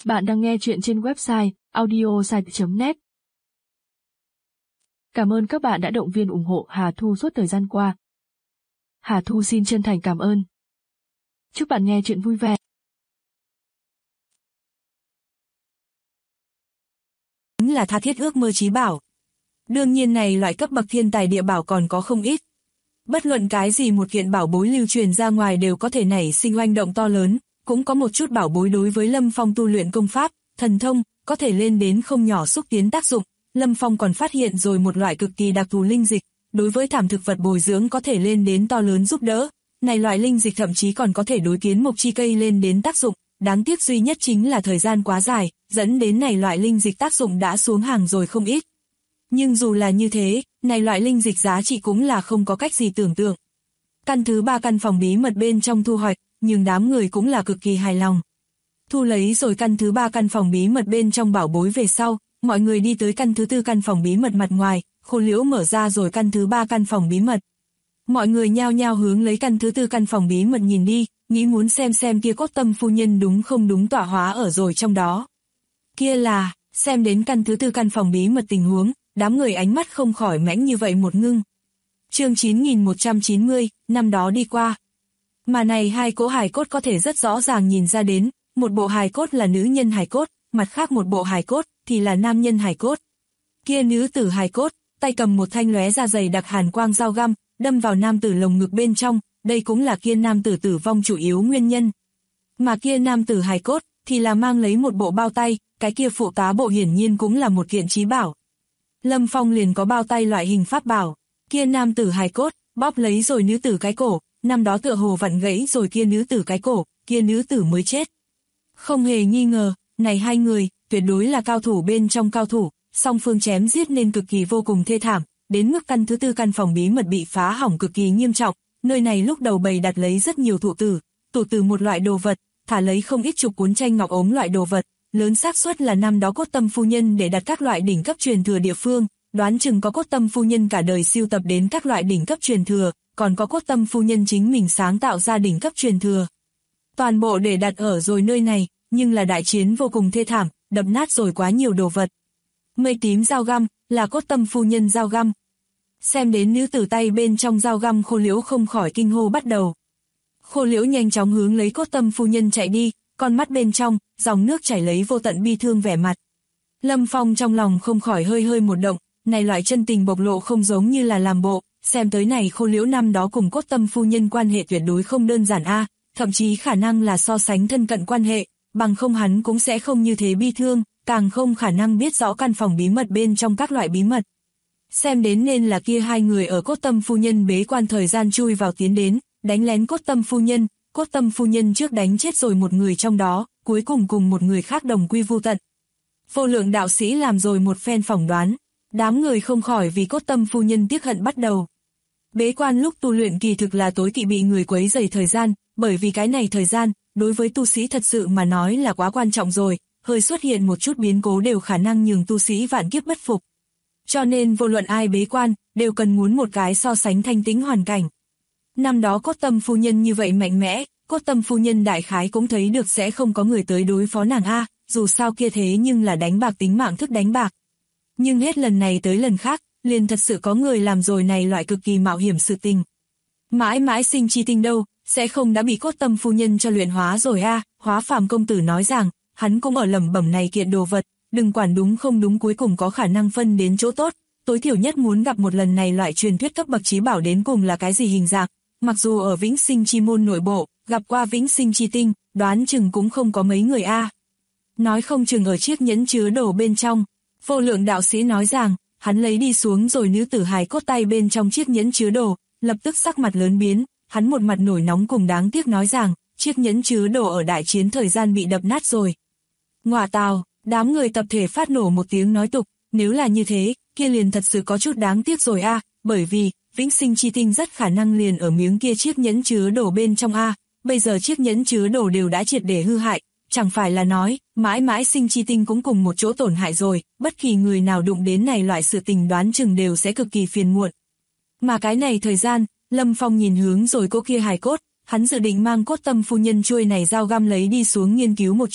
Bạn đang nghe chuyện trên website audiosite.net. Cảm ơn các bạn đã động viên ủng hộ Hà Thu suốt thời gian qua. Hà Thu xin chân thành cảm ơn. Chúc bạn nghe chuyện vui vẻ. Chính là tha thiết ước mơ chí bảo. Đương nhiên này loại cấp bậc thiên tài địa bảo còn có không ít. Bất luận cái gì một kiện bảo bối lưu truyền ra ngoài đều có thể nảy sinh oanh động to lớn, cũng có một chút bảo bối đối với Lâm Phong tu luyện công pháp, thần thông, có thể lên đến không nhỏ xúc tiến tác dụng. Lâm Phong còn phát hiện rồi một loại cực kỳ đặc thù linh dịch, đối với thảm thực vật bồi dưỡng có thể lên đến to lớn giúp đỡ. Này loại linh dịch thậm chí còn có thể đối kiến mộc chi cây lên đến tác dụng, đáng tiếc duy nhất chính là thời gian quá dài, dẫn đến này loại linh dịch tác dụng đã xuống hàng rồi không ít. Nhưng dù là như thế, này loại linh dịch giá trị cũng là không có cách gì tưởng tượng. Căn thứ 3 căn phòng bí mật bên trong thu hoạch, nhưng đám người cũng là cực kỳ hài lòng. Thu lấy rồi căn thứ 3 căn phòng bí mật bên trong bảo bối về sau, mọi người đi tới căn thứ 4 căn phòng bí mật mặt ngoài, Khô Liễu mở ra rồi căn thứ 3 căn phòng bí mật. Mọi người nhao nhao hướng lấy căn thứ 4 căn phòng bí mật nhìn đi, nghĩ muốn xem kia Cốt Tâm phu nhân đúng không đúng tọa hóa ở rồi trong đó. Kia là, xem đến căn thứ 4 căn phòng bí mật tình huống, đám người ánh mắt không khỏi mãnh như vậy một ngưng. Chương 9190, năm đó đi qua. Mà này hai cỗ hài cốt có thể rất rõ ràng nhìn ra đến, một bộ hài cốt là nữ nhân hài cốt, mặt khác một bộ hài cốt thì là nam nhân hài cốt. Kia nữ tử hài cốt, tay cầm một thanh lóe ra dày đặc hàn quang dao găm, đâm vào nam tử lồng ngực bên trong, đây cũng là kia nam tử tử vong chủ yếu nguyên nhân. Mà kia nam tử hài cốt thì là mang lấy một bộ bao tay, cái kia phụ tá bộ hiển nhiên cũng là một kiện chí bảo. Lâm Phong liền có bao tay loại hình pháp bảo, kia nam tử hài cốt, bóp lấy rồi nữ tử cái cổ, năm đó tựa hồ vặn gãy rồi kia nữ tử cái cổ, kia nữ tử mới chết. Không hề nghi ngờ, này hai người, tuyệt đối là cao thủ bên trong cao thủ, song phương chém giết nên cực kỳ vô cùng thê thảm, đến mức căn thứ 4 căn phòng bí mật bị phá hỏng cực kỳ nghiêm trọng, nơi này lúc đầu bày đặt lấy rất nhiều thụ tử một loại đồ vật, thả lấy không ít chục cuốn tranh ngọc ốm loại đồ vật. Lớn xác suất là năm đó Cốt Tâm phu nhân để đặt các loại đỉnh cấp truyền thừa địa phương, đoán chừng có Cốt Tâm phu nhân cả đời siêu tập đến các loại đỉnh cấp truyền thừa, còn có Cốt Tâm phu nhân chính mình sáng tạo ra đỉnh cấp truyền thừa. Toàn bộ để đặt ở rồi nơi này, nhưng là đại chiến vô cùng thê thảm, đập nát rồi quá nhiều đồ vật. Mây tím dao găm, là Cốt Tâm phu nhân dao găm. Xem đến nữ tử tay bên trong dao găm, Khô Liễu không khỏi kinh hô bắt đầu. Khô Liễu nhanh chóng hướng lấy Cốt Tâm phu nhân chạy đi, con mắt bên trong, dòng nước chảy lấy vô tận bi thương vẻ mặt. Lâm Phong trong lòng không khỏi hơi một động, này loại chân tình bộc lộ không giống như là làm bộ, xem tới này Khô Liễu năm đó cùng Cốt Tâm phu nhân quan hệ tuyệt đối không đơn giản a, thậm chí khả năng là so sánh thân cận quan hệ, bằng không hắn cũng sẽ không như thế bi thương, càng không khả năng biết rõ căn phòng bí mật bên trong các loại bí mật. Xem đến nên là kia hai người ở Cốt Tâm phu nhân bế quan thời gian chui vào tiến đến, đánh lén Cốt Tâm phu nhân trước đánh chết rồi một người trong đó, cuối cùng cùng một người khác đồng quy vu tận. Vô Lượng đạo sĩ làm rồi một phen phỏng đoán, đám người không khỏi vì Cốt Tâm phu nhân tiếc hận bắt đầu. Bế quan lúc tu luyện kỳ thực là tối kỵ bị người quấy rầy thời gian, bởi vì cái này thời gian, đối với tu sĩ thật sự mà nói là quá quan trọng rồi, hơi xuất hiện một chút biến cố đều khả năng nhường tu sĩ vạn kiếp bất phục. Cho nên vô luận ai bế quan, đều cần muốn một cái so sánh thanh tĩnh hoàn cảnh. Năm đó Cốt Tâm phu nhân như vậy mạnh mẽ, Cốt Tâm phu nhân đại khái cũng thấy được sẽ không có người tới đối phó nàng a, dù sao kia thế nhưng là đánh bạc tính mạng thức đánh bạc. Nhưng hết lần này tới lần khác, liền thật sự có người làm rồi này loại cực kỳ mạo hiểm sự tình. Mãi mãi sinh chi tinh đâu, sẽ không đã bị Cốt Tâm phu nhân cho luyện hóa rồi a, Hóa Phàm công tử nói rằng, hắn cũng ở lẩm bẩm này kiện đồ vật, đừng quản đúng không đúng cuối cùng có khả năng phân đến chỗ tốt, tối thiểu nhất muốn gặp một lần này loại truyền thuyết cấp bậc chí bảo đến cùng là cái gì hình dạng. Mặc dù ở Vĩnh Sinh chi môn nội bộ, gặp qua Vĩnh Sinh chi tinh, đoán chừng cũng không có mấy người a. Nói không chừng ở chiếc nhẫn chứa đồ bên trong. Vô Lượng đạo sĩ nói rằng, hắn lấy đi xuống rồi nữ tử hài cốt tay bên trong chiếc nhẫn chứa đồ, lập tức sắc mặt lớn biến, hắn một mặt nổi nóng cùng đáng tiếc nói rằng, chiếc nhẫn chứa đồ ở đại chiến thời gian bị đập nát rồi. Ngọa tào, đám người tập thể phát nổ một tiếng nói tục, nếu là như thế, kia liền thật sự có chút đáng tiếc rồi a, bởi vì Vĩnh Sinh chi tinh rất khả năng liền ở miếng kia chiếc nhẫn chứa đồ bên trong a, bây giờ chiếc nhẫn chứa đồ đều đã triệt để hư hại, chẳng phải là nói, mãi mãi sinh chi tinh cũng cùng một chỗ tổn hại rồi, bất kỳ người nào đụng đến này loại sự tình đoán chừng đều sẽ cực kỳ phiền muộn. Mà cái này thời gian, Lâm Phong nhìn hướng rồi cô kia hài cốt, hắn dự định mang Cốt Tâm phu nhân chuôi này dao găm lấy đi xuống nghiên cứu một chút,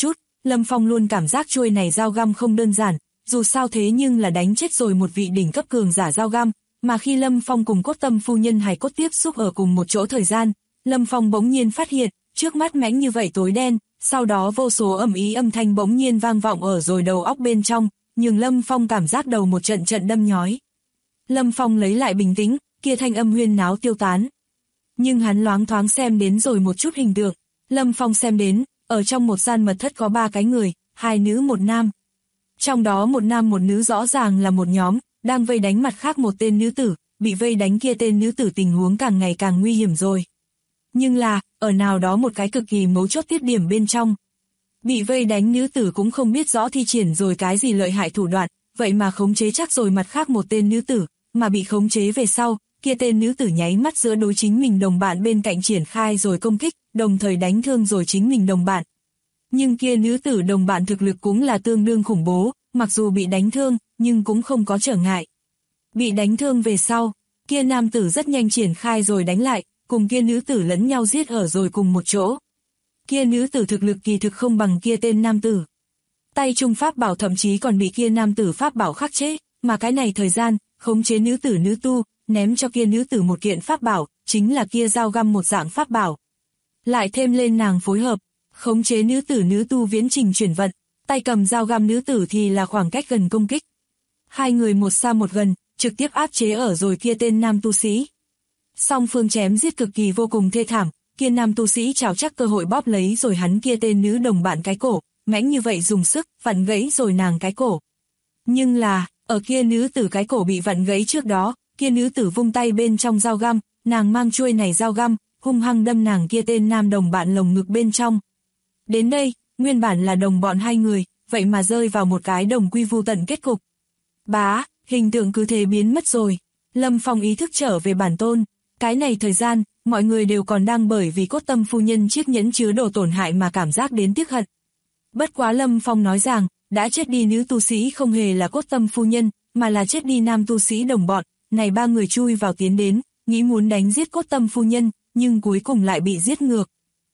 Lâm Phong luôn cảm giác chuôi này dao găm không đơn giản, dù sao thế nhưng là đánh chết rồi một vị đỉnh cấp cường giả dao găm, mà khi Lâm Phong cùng Cốt Tâm phu nhân hài cốt tiếp xúc ở cùng một chỗ thời gian, Lâm Phong bỗng nhiên phát hiện, trước mắt mãnh như vậy tối đen, sau đó vô số ầm ý âm thanh bỗng nhiên vang vọng ở rồi đầu óc bên trong, nhưng Lâm Phong cảm giác đầu một trận trận đâm nhói. Lâm Phong lấy lại bình tĩnh, kia thanh âm huyên náo tiêu tán. Nhưng hắn loáng thoáng xem đến rồi một chút hình tượng, Lâm Phong xem đến, ở trong một gian mật thất có 3 cái người, 2 nữ 1 nam. Trong đó 1 nam 1 nữ rõ ràng là một nhóm, đang vây đánh mặt khác một tên nữ tử, bị vây đánh kia tên nữ tử tình huống càng ngày càng nguy hiểm rồi. Nhưng là, ở nào đó một cái cực kỳ mấu chốt tiết điểm bên trong. Bị vây đánh nữ tử cũng không biết rõ thi triển rồi cái gì lợi hại thủ đoạn, vậy mà khống chế chắc rồi mặt khác một tên nữ tử, mà bị khống chế về sau, kia tên nữ tử nháy mắt giữa đối chính mình đồng bạn bên cạnh triển khai rồi công kích, đồng thời đánh thương rồi chính mình đồng bạn. Nhưng kia nữ tử đồng bạn thực lực cũng là tương đương khủng bố, mặc dù bị đánh thương, nhưng cũng không có trở ngại. Bị đánh thương về sau, kia nam tử rất nhanh triển khai rồi đánh lại, cùng kia nữ tử lẫn nhau giết ở rồi cùng một chỗ. Kia nữ tử thực lực kỳ thực không bằng kia tên nam tử. Tay trung pháp bảo thậm chí còn bị kia nam tử pháp bảo khắc chế, mà cái này thời gian, khống chế nữ tử nữ tu, ném cho kia nữ tử một kiện pháp bảo, chính là kia dao găm một dạng pháp bảo. Lại thêm lên nàng phối hợp, khống chế nữ tử nữ tu viễn trình chuyển vận, tay cầm dao găm nữ tử thì là khoảng cách gần công kích. 2 người một xa một gần, trực tiếp áp chế ở rồi kia tên nam tu sĩ. Song phương chém giết cực kỳ vô cùng thê thảm, kia nam tu sĩ trào chắc cơ hội bóp lấy rồi hắn kia tên nữ đồng bạn cái cổ, mãnh như vậy dùng sức, vặn gãy rồi nàng cái cổ. Nhưng là, ở kia nữ tử cái cổ bị vặn gãy trước đó, kia nữ tử vung tay bên trong dao găm, nàng mang chuôi này dao găm, hung hăng đâm nàng kia tên nam đồng bạn lồng ngực bên trong. Đến đây, nguyên bản là đồng bọn 2 người, vậy mà rơi vào một cái đồng quy vu tận kết cục. Bá, hình tượng cứ thế biến mất rồi. Lâm Phong ý thức trở về bản tôn. Cái này thời gian, mọi người đều còn đang bởi vì Cốt Tâm phu nhân chiếc nhẫn chứa đồ tổn hại mà cảm giác đến tiếc hận. Bất quá Lâm Phong nói rằng, đã chết đi nữ tu sĩ không hề là Cốt Tâm phu nhân, mà là chết đi nam tu sĩ đồng bọn. Này 3 người chui vào tiến đến, nghĩ muốn đánh giết Cốt Tâm phu nhân, nhưng cuối cùng lại bị giết ngược.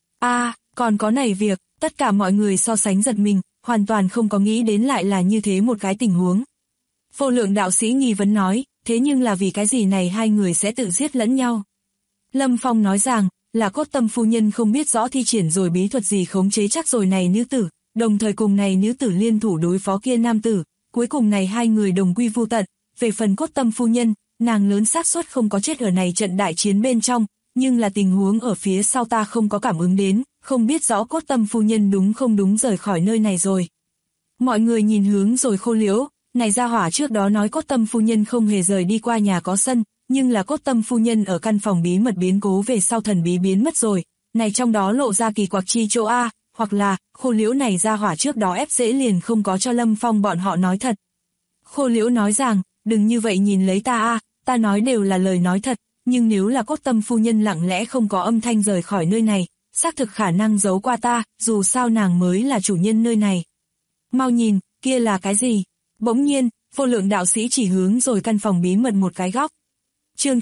Còn có này việc, tất cả mọi người so sánh giật mình, hoàn toàn không có nghĩ đến lại là như thế một cái tình huống. Vô Lượng đạo sĩ nghi vấn nói, thế nhưng là vì cái gì này 2 người sẽ tự giết lẫn nhau? Lâm Phong nói rằng, là Cốt Tâm phu nhân không biết rõ thi triển rồi bí thuật gì khống chế chắc rồi này nữ tử, đồng thời cùng này nữ tử liên thủ đối phó kia nam tử, cuối cùng này 2 người đồng quy vu tận. Về phần Cốt Tâm phu nhân, nàng lớn xác suất không có chết ở này trận đại chiến bên trong, nhưng là tình huống ở phía sau ta không có cảm ứng đến, không biết rõ Cốt Tâm phu nhân đúng không đúng rời khỏi nơi này rồi. Mọi người nhìn hướng rồi Khô Liễu, này gia hỏa trước đó nói Cốt Tâm phu nhân không hề rời đi qua nhà có sân, nhưng là Cốt Tâm phu nhân ở căn phòng bí mật biến cố về sau thần bí biến mất rồi, này trong đó lộ ra kỳ quặc chi chỗ A, hoặc là Khô Liễu này gia hỏa trước đó ép dễ liền không có cho Lâm Phong bọn họ nói thật. Khô Liễu nói rằng, đừng như vậy nhìn lấy ta A, ta nói đều là lời nói thật, nhưng nếu là Cốt Tâm phu nhân lặng lẽ không có âm thanh rời khỏi nơi này, xác thực khả năng giấu qua ta, dù sao nàng mới là chủ nhân nơi này. Mau nhìn, kia là cái gì? Bỗng nhiên, Vô Lượng đạo sĩ chỉ hướng rồi căn phòng bí mật một cái góc. Chương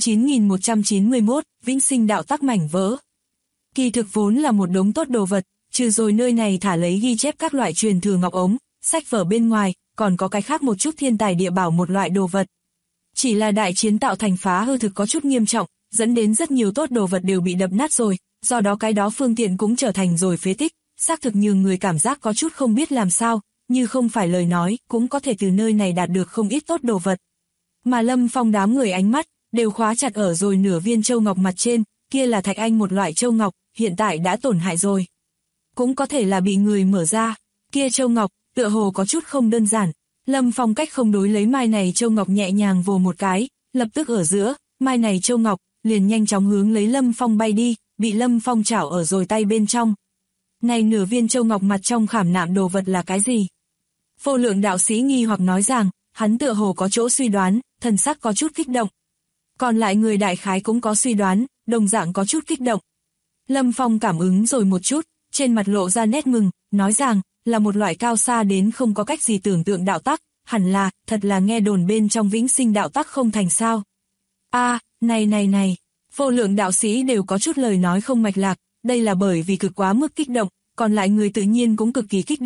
9191, Vĩnh Sinh đạo tắc mảnh vỡ. Kỳ thực vốn là một đống tốt đồ vật, trừ rồi nơi này thả lấy ghi chép các loại truyền thừa ngọc ống, sách vở bên ngoài, còn có cái khác một chút thiên tài địa bảo một loại đồ vật. Chỉ là đại chiến tạo thành phá hư thực có chút nghiêm trọng, dẫn đến rất nhiều tốt đồ vật đều bị đập nát rồi, do đó cái đó phương tiện cũng trở thành rồi phế tích, xác thực nhường người cảm giác có chút không biết làm sao, như không phải lời nói, cũng có thể từ nơi này đạt được không ít tốt đồ vật. Mà Lâm Phong đám người ánh mắt, đều khóa chặt ở rồi nửa viên châu ngọc mặt trên, kia là thạch anh một loại châu ngọc, hiện tại đã tổn hại rồi. Cũng có thể là bị người mở ra, kia châu ngọc, tựa hồ có chút không đơn giản. Lâm Phong cách không đối lấy mai này châu ngọc nhẹ nhàng vồ một cái, lập tức ở giữa, mai này châu ngọc, liền nhanh chóng hướng lấy Lâm Phong bay đi, bị Lâm Phong chảo ở rồi tay bên trong. Này nửa viên châu ngọc mặt trong khảm nạm đồ vật là cái gì? Vô Lượng đạo sĩ nghi hoặc nói rằng, hắn tựa hồ có chỗ suy đoán, thần sắc có chút kích động. Còn lại người đại khái cũng có suy đoán, đồng dạng có chút kích động. Lâm Phong cảm ứng rồi một chút, trên mặt lộ ra nét mừng, nói rằng, là một loại cao xa đến không có cách gì tưởng tượng đạo tắc, hẳn là, thật là nghe đồn bên trong Vĩnh Sinh đạo tắc không thành sao. Này, Vô Lượng đạo sĩ đều có chút lời nói không mạch lạc, đây là bởi vì cực quá mức kích động, còn lại người tự nhiên cũng cực kỳ kích động,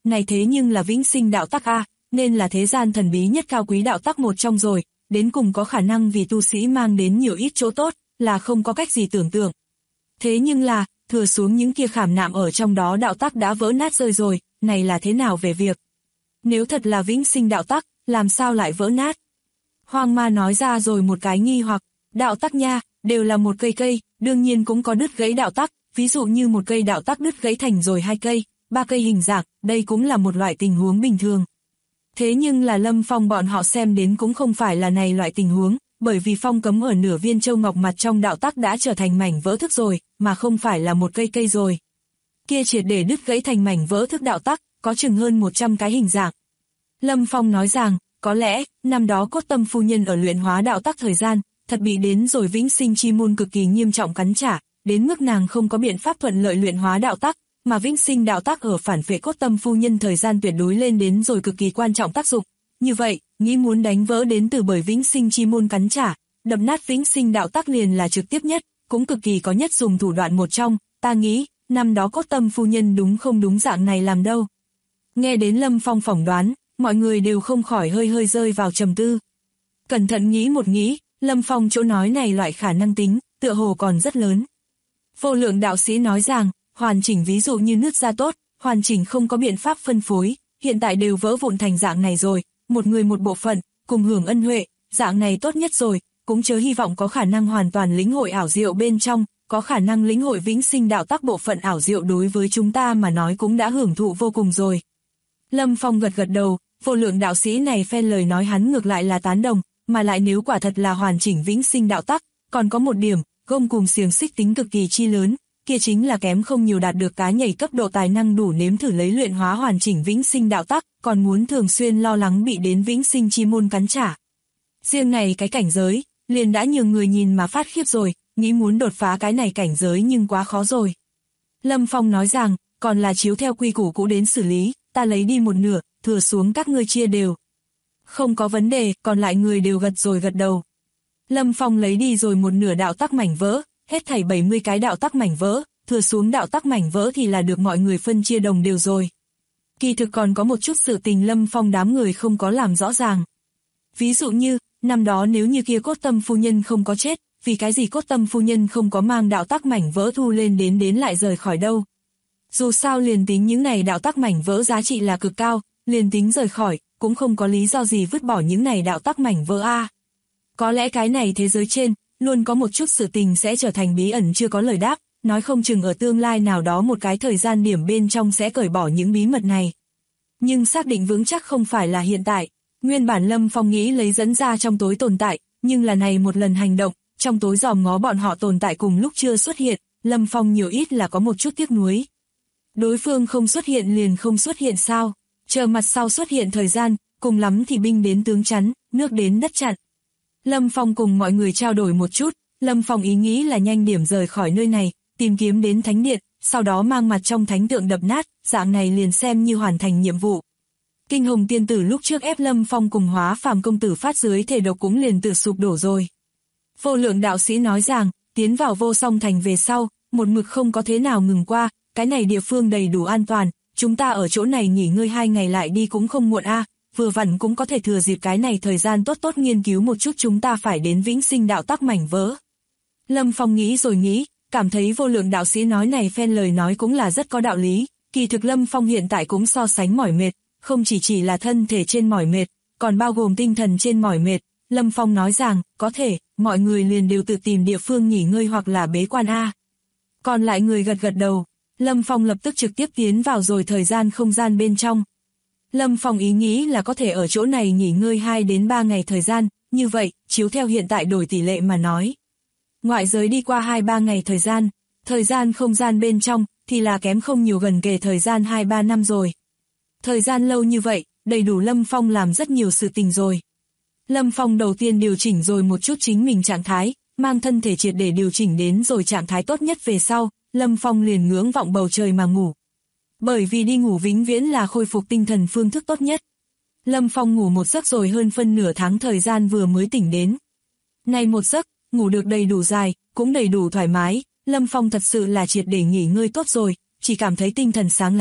này thế nhưng là vĩnh sinh đạo tắc a, nên là thế gian thần bí nhất cao quý đạo tắc một trong rồi, đến cùng có khả năng vì tu sĩ mang đến nhiều ít chỗ tốt, là không có cách gì tưởng tượng. Thế nhưng là, thừa xuống những kia khảm nạm ở trong đó đạo tắc đã vỡ nát rơi rồi, này là thế nào về việc? Nếu thật là vĩnh sinh đạo tắc, làm sao lại vỡ nát? Hoang Ma nói ra rồi một cái nghi hoặc, đạo tắc nha, đều là một cây, đương nhiên cũng có đứt gãy đạo tắc, ví dụ như một cây đạo tắc đứt gãy thành rồi 2 cây, 3 cây hình dạng, đây cũng là một loại tình huống bình thường. Thế nhưng là Lâm Phong bọn họ xem đến cũng không phải là này loại tình huống, bởi vì phong cấm ở nửa viên châu ngọc mặt trong đạo tắc đã trở thành mảnh vỡ thức rồi, mà không phải là một cây rồi. Kia triệt để đứt gãy thành mảnh vỡ thức đạo tắc, có chừng hơn 100 cái hình dạng. Lâm Phong nói rằng, có lẽ, năm đó Cốt Tâm phu nhân ở luyện hóa đạo tắc thời gian, thật bị đến rồi vĩnh sinh chi môn cực kỳ nghiêm trọng cắn trả, đến mức nàng không có biện pháp thuận lợi luyện hóa đạo tắc, mà vĩnh sinh đạo tắc ở phản vệ Cốt Tâm phu nhân thời gian tuyệt đối lên đến rồi cực kỳ quan trọng tác dụng. Như vậy, nghĩ muốn đánh vỡ đến từ bởi vĩnh sinh chi môn cắn trả, đập nát vĩnh sinh đạo tắc liền là trực tiếp nhất, cũng cực kỳ có nhất dùng thủ đoạn một trong, ta nghĩ, năm đó Cốt Tâm phu nhân đúng không đúng dạng này làm đâu. Nghe đến Lâm Phong phỏng đoán, mọi người đều không khỏi hơi rơi vào trầm tư. Cẩn thận nghĩ một nghĩ, Lâm Phong chỗ nói này loại khả năng tính, tựa hồ còn rất lớn. Vô Lượng đạo sĩ nói rằng, hoàn chỉnh ví dụ như nứt ra tốt, hoàn chỉnh không có biện pháp phân phối, hiện tại đều vỡ vụn thành dạng này rồi, một người một bộ phận, cùng hưởng ân huệ, dạng này tốt nhất rồi, cũng chớ hy vọng có khả năng hoàn toàn lĩnh hội ảo diệu bên trong, có khả năng lĩnh hội vĩnh sinh đạo tắc bộ phận ảo diệu đối với chúng ta mà nói cũng đã hưởng thụ vô cùng rồi. Lâm Phong gật đầu, Vô Lượng đạo sĩ này phen lời nói hắn ngược lại là tán đồng, mà lại nếu quả thật là hoàn chỉnh vĩnh sinh đạo tắc, còn có một điểm, gông cùng xiềng xích tính cực kỳ chi lớn, kia chính là kém không nhiều đạt được cá nhảy cấp độ tài năng đủ nếm thử lấy luyện hóa hoàn chỉnh vĩnh sinh đạo tắc, còn muốn thường xuyên lo lắng bị đến vĩnh sinh chi môn cắn trả. Riêng này cái cảnh giới, liền đã nhường người nhìn mà phát khiếp rồi, nghĩ muốn đột phá cái này cảnh giới nhưng quá khó rồi. Lâm Phong nói rằng, còn là chiếu theo quy củ cũ đến xử lý, ta lấy đi một nửa, thừa xuống các ngươi chia đều. Không có vấn đề, còn lại người đều gật đầu. Lâm Phong lấy đi rồi một nửa đạo tắc mảnh vỡ, hết thảy 70 cái đạo tắc mảnh vỡ, thừa xuống đạo tắc mảnh vỡ thì là được mọi người phân chia đồng đều rồi. Kỳ thực còn có một chút sự tình Lâm Phong đám người không có làm rõ ràng. Ví dụ như, năm đó nếu như kia Cốt Tâm phu nhân không có chết, vì cái gì Cốt Tâm phu nhân không có mang đạo tắc mảnh vỡ thu lên đến lại rời khỏi đâu. Dù sao liền tính những này đạo tắc mảnh vỡ giá trị là cực cao, liền tính rời khỏi, cũng không có lý do gì vứt bỏ những này đạo tắc mảnh vỡ a. Có lẽ cái này thế giới trên, luôn có một chút sự tình sẽ trở thành bí ẩn chưa có lời đáp, nói không chừng ở tương lai nào đó một cái thời gian điểm bên trong sẽ cởi bỏ những bí mật này. Nhưng xác định vững chắc không phải là hiện tại, nguyên bản Lâm Phong nghĩ lấy dẫn ra trong tối tồn tại, nhưng là này một lần hành động, trong tối dòm ngó bọn họ tồn tại cùng lúc chưa xuất hiện, Lâm Phong nhiều ít là có một chút tiếc nuối. Đối phương không xuất hiện liền không xuất hiện sao, chờ mặt sau xuất hiện thời gian, cùng lắm thì binh đến tướng chắn, nước đến đất chặn. Lâm Phong cùng mọi người trao đổi một chút, Lâm Phong ý nghĩ là nhanh điểm rời khỏi nơi này, tìm kiếm đến thánh điện, sau đó mang mặt trong thánh tượng đập nát, dạng này liền xem như hoàn thành nhiệm vụ. Kinh Hồng tiên tử lúc trước ép Lâm Phong cùng Hóa Phàm công tử phát dưới thể độc cũng liền tự sụp đổ rồi. Vô Lượng đạo sĩ nói rằng, tiến vào Vô Song thành về sau, một mực không có thế nào ngừng qua, cái này địa phương đầy đủ an toàn, chúng ta ở chỗ này nghỉ ngơi 2 ngày lại đi cũng không muộn a, vừa vặn cũng có thể thừa dịp cái này thời gian tốt nghiên cứu một chút chúng ta phải đến vĩnh sinh đạo tắc mảnh vỡ. Lâm Phong nghĩ rồi nghĩ, cảm thấy Vô Lượng đạo sĩ nói này phen lời nói cũng là rất có đạo lý, kỳ thực Lâm Phong hiện tại cũng so sánh mỏi mệt, không chỉ là thân thể trên mỏi mệt, còn bao gồm tinh thần trên mỏi mệt. Lâm Phong nói rằng, có thể, mọi người liền đều tự tìm địa phương nghỉ ngơi hoặc là bế quan a. Còn lại người gật đầu, Lâm Phong lập tức trực tiếp tiến vào rồi thời gian không gian bên trong. Lâm Phong ý nghĩ là có thể ở chỗ này nghỉ ngơi 2 đến 3 ngày thời gian, như vậy, chiếu theo hiện tại đổi tỷ lệ mà nói. Ngoại giới đi qua 2-3 ngày thời gian không gian bên trong, thì là kém không nhiều gần kề thời gian 2-3 năm rồi. Thời gian lâu như vậy, đầy đủ Lâm Phong làm rất nhiều sự tình rồi. Lâm Phong đầu tiên điều chỉnh rồi một chút chính mình trạng thái, mang thân thể triệt để điều chỉnh đến rồi trạng thái tốt nhất về sau, Lâm Phong liền ngưỡng vọng bầu trời mà ngủ. Bởi vì đi ngủ vĩnh viễn là khôi phục tinh thần phương thức tốt nhất. Lâm Phong ngủ một giấc rồi hơn phân nửa tháng thời gian vừa mới tỉnh đến. Này một giấc, ngủ được đầy đủ dài, cũng đầy đủ thoải mái, Lâm Phong thật sự là triệt để nghỉ ngơi tốt rồi, chỉ cảm thấy tinh thần sáng láng,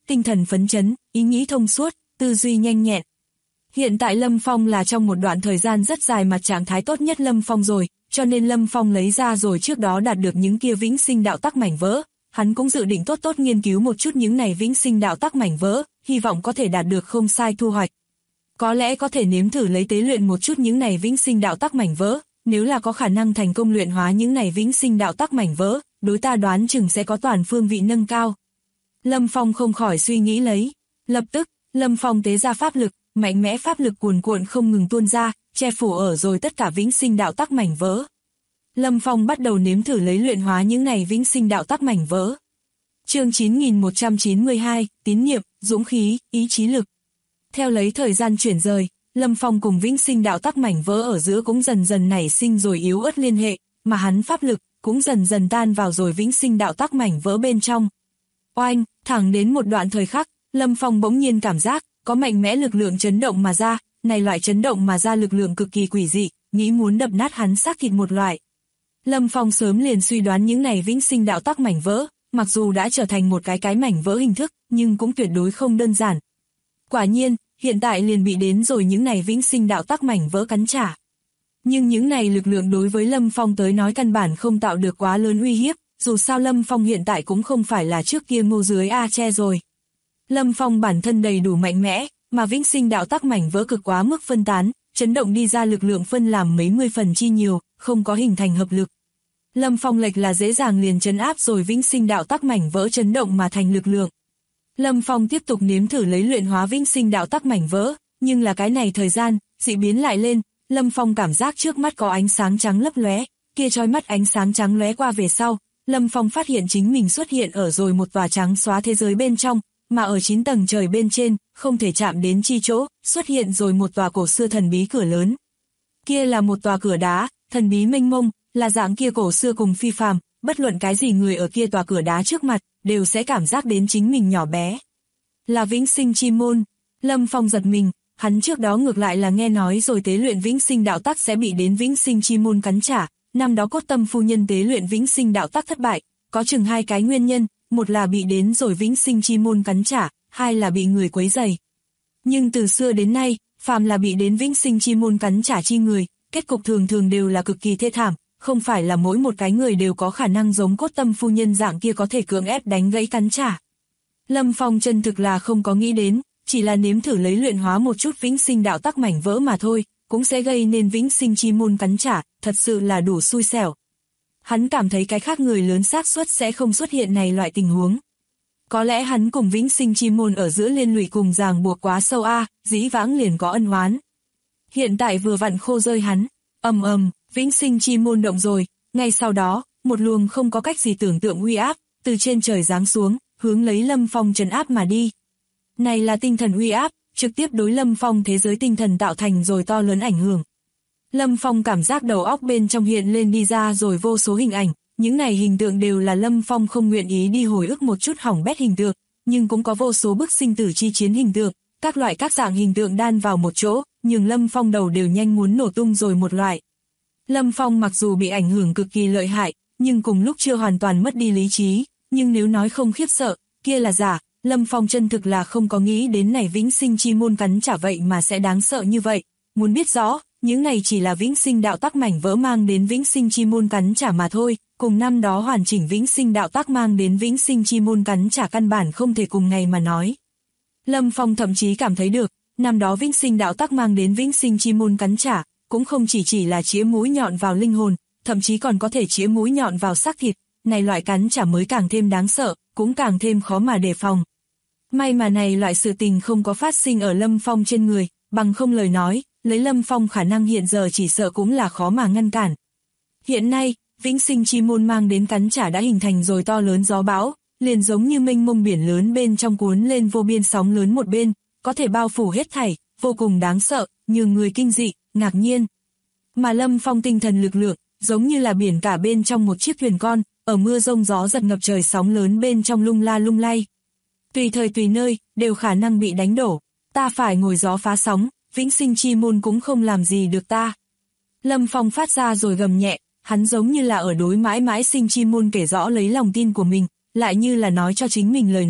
tinh thần phấn chấn, ý nghĩ thông suốt, tư duy nhanh nhẹn. Hiện tại Lâm Phong là trong một đoạn thời gian rất dài mà trạng thái tốt nhất Lâm Phong rồi, cho nên Lâm Phong lấy ra rồi trước đó đạt được những kia vĩnh sinh đạo tắc mảnh vỡ. Hắn cũng dự định tốt tốt nghiên cứu một chút những này vĩnh sinh đạo tắc mảnh vỡ, hy vọng có thể đạt được không sai thu hoạch. Có lẽ có thể nếm thử lấy tế luyện một chút những này vĩnh sinh đạo tắc mảnh vỡ, nếu là có khả năng thành công luyện hóa những này vĩnh sinh đạo tắc mảnh vỡ, đối ta đoán chừng sẽ có toàn phương vị nâng cao. Lâm Phong không khỏi suy nghĩ lấy. Lập tức, Lâm Phong tế ra pháp lực, mạnh mẽ pháp lực cuồn cuộn không ngừng tuôn ra, che phủ ở rồi tất cả vĩnh sinh đạo tắc mảnh vỡ. Lâm Phong bắt đầu nếm thử lấy luyện hóa những này vĩnh sinh đạo tắc mảnh vỡ. Chương 9192, tín niệm, dũng khí, ý chí lực. Theo lấy thời gian chuyển rời, Lâm Phong cùng vĩnh sinh đạo tắc mảnh vỡ ở giữa cũng dần dần nảy sinh rồi yếu ớt liên hệ, mà hắn pháp lực cũng dần dần tan vào rồi vĩnh sinh đạo tắc mảnh vỡ bên trong. Oanh, thẳng đến một đoạn thời khắc, Lâm Phong bỗng nhiên cảm giác có mạnh mẽ lực lượng chấn động mà ra, này loại chấn động mà ra lực lượng cực kỳ quỷ dị, nghĩ muốn đập nát hắn xác thịt một loại. Lâm Phong sớm liền suy đoán những này vĩnh sinh đạo tắc mảnh vỡ, mặc dù đã trở thành một cái mảnh vỡ hình thức, nhưng cũng tuyệt đối không đơn giản. Quả nhiên, hiện tại liền bị đến rồi những này vĩnh sinh đạo tắc mảnh vỡ cắn trả. Nhưng những này lực lượng đối với Lâm Phong tới nói căn bản không tạo được quá lớn uy hiếp, dù sao Lâm Phong hiện tại cũng không phải là trước kia ngô dưới A Che rồi. Lâm Phong bản thân đầy đủ mạnh mẽ, mà vĩnh sinh đạo tắc mảnh vỡ cực quá mức phân tán, chấn động đi ra lực lượng phân làm mấy mươi phần chi nhiều, không có hình thành hợp lực. Lâm Phong lệch là dễ dàng liền trấn áp rồi vĩnh sinh đạo tắc mảnh vỡ chấn động mà thành lực lượng. Lâm Phong tiếp tục nếm thử lấy luyện hóa vĩnh sinh đạo tắc mảnh vỡ, nhưng là cái này thời gian, dị biến lại lên, Lâm Phong cảm giác trước mắt có ánh sáng trắng lấp lóe, kia chói mắt ánh sáng trắng lóe qua về sau, Lâm Phong phát hiện chính mình xuất hiện ở rồi một tòa trắng xóa thế giới bên trong, mà ở 9 tầng trời bên trên, không thể chạm đến chi chỗ, xuất hiện rồi một tòa cổ xưa thần bí cửa lớn. Kia là một tòa cửa đá, thần bí mênh mông, là dạng kia cổ xưa cùng phi phàm, bất luận cái gì người ở kia tòa cửa đá trước mặt, đều sẽ cảm giác đến chính mình nhỏ bé. Là vĩnh sinh chi môn. Lâm Phong giật mình, hắn trước đó ngược lại là nghe nói rồi tế luyện vĩnh sinh đạo tắc sẽ bị đến vĩnh sinh chi môn cắn trả, năm đó Cốt Tâm phu nhân tế luyện vĩnh sinh đạo tắc thất bại, có chừng hai cái nguyên nhân, một là bị đến rồi vĩnh sinh chi môn cắn trả, hai là bị người quấy rầy. Nhưng từ xưa đến nay, phàm là bị đến vĩnh sinh chi môn cắn trả chi người, kết cục thường thường đều là cực kỳ thê thảm, không phải là mỗi một cái người đều có khả năng giống Cốt Tâm phu nhân dạng kia có thể cưỡng ép đánh gãy cắn trả. Lâm Phong chân thực là không có nghĩ đến, chỉ là nếm thử lấy luyện hóa một chút vĩnh sinh đạo tắc mảnh vỡ mà thôi, cũng sẽ gây nên vĩnh sinh chi môn cắn trả, thật sự là đủ xui xẻo. Hắn cảm thấy cái khác người lớn xác suất sẽ không xuất hiện này loại tình huống. Có lẽ hắn cùng vĩnh sinh chi môn ở giữa liên lụy cùng ràng buộc quá sâu dĩ vãng liền có ân oán. Hiện tại vừa vặn khô rơi hắn, vĩnh sinh chi môn động rồi, ngay sau đó, một luồng không có cách gì tưởng tượng uy áp, từ trên trời giáng xuống, hướng lấy Lâm Phong trấn áp mà đi. Này là tinh thần uy áp, trực tiếp đối Lâm Phong thế giới tinh thần tạo thành rồi to lớn ảnh hưởng. Lâm Phong cảm giác đầu óc bên trong hiện lên đi ra rồi vô số hình ảnh, những này hình tượng đều là Lâm Phong không nguyện ý đi hồi ức một chút hỏng bét hình tượng, nhưng cũng có vô số bức sinh tử chi chiến hình tượng, các loại các dạng hình tượng đan vào một chỗ, nhưng Lâm Phong đầu đều nhanh muốn nổ tung rồi một loại. Lâm Phong mặc dù bị ảnh hưởng cực kỳ lợi hại, nhưng cùng lúc chưa hoàn toàn mất đi lý trí, nhưng nếu nói không khiếp sợ, kia là giả, Lâm Phong chân thực là không có nghĩ đến này vĩnh sinh chi môn cắn trả vậy mà sẽ đáng sợ như vậy, muốn biết rõ, những này chỉ là vĩnh sinh đạo tắc mảnh vỡ mang đến vĩnh sinh chi môn cắn trả mà thôi, cùng năm đó hoàn chỉnh vĩnh sinh đạo tắc mang đến vĩnh sinh chi môn cắn trả căn bản không thể cùng ngày mà nói. Lâm Phong thậm chí cảm thấy được, năm đó vĩnh sinh đạo tắc mang đến vĩnh sinh chi môn cắn trả, cũng không chỉ là chĩa mũi nhọn vào linh hồn, thậm chí còn có thể chĩa mũi nhọn vào xác thịt, này loại cắn trả mới càng thêm đáng sợ, cũng càng thêm khó mà đề phòng. May mà này loại sự tình không có phát sinh ở Lâm Phong trên người, bằng không lời nói, lấy Lâm Phong khả năng hiện giờ chỉ sợ cũng là khó mà ngăn cản. Hiện nay, vĩnh sinh chi môn mang đến cắn trả đã hình thành rồi to lớn gió bão, liền giống như mênh mông biển lớn bên trong cuốn lên vô biên sóng lớn một bên, có thể bao phủ hết thảy, vô cùng đáng sợ, nhường người kinh dị, ngạc nhiên. Mà Lâm Phong tinh thần lực lượng, giống như là biển cả bên trong một chiếc thuyền con, ở mưa rông gió giật ngập trời sóng lớn bên trong lung la lung lay. Tùy thời tùy nơi, đều khả năng bị đánh đổ, ta phải ngồi gió phá sóng, vĩnh sinh chi môn cũng không làm gì được ta. Lâm Phong phát ra rồi gầm nhẹ, hắn giống như là ở đối mãi mãi sinh chi môn kể rõ lấy lòng tin của mình, lại như là nói cho chính mình lời nói,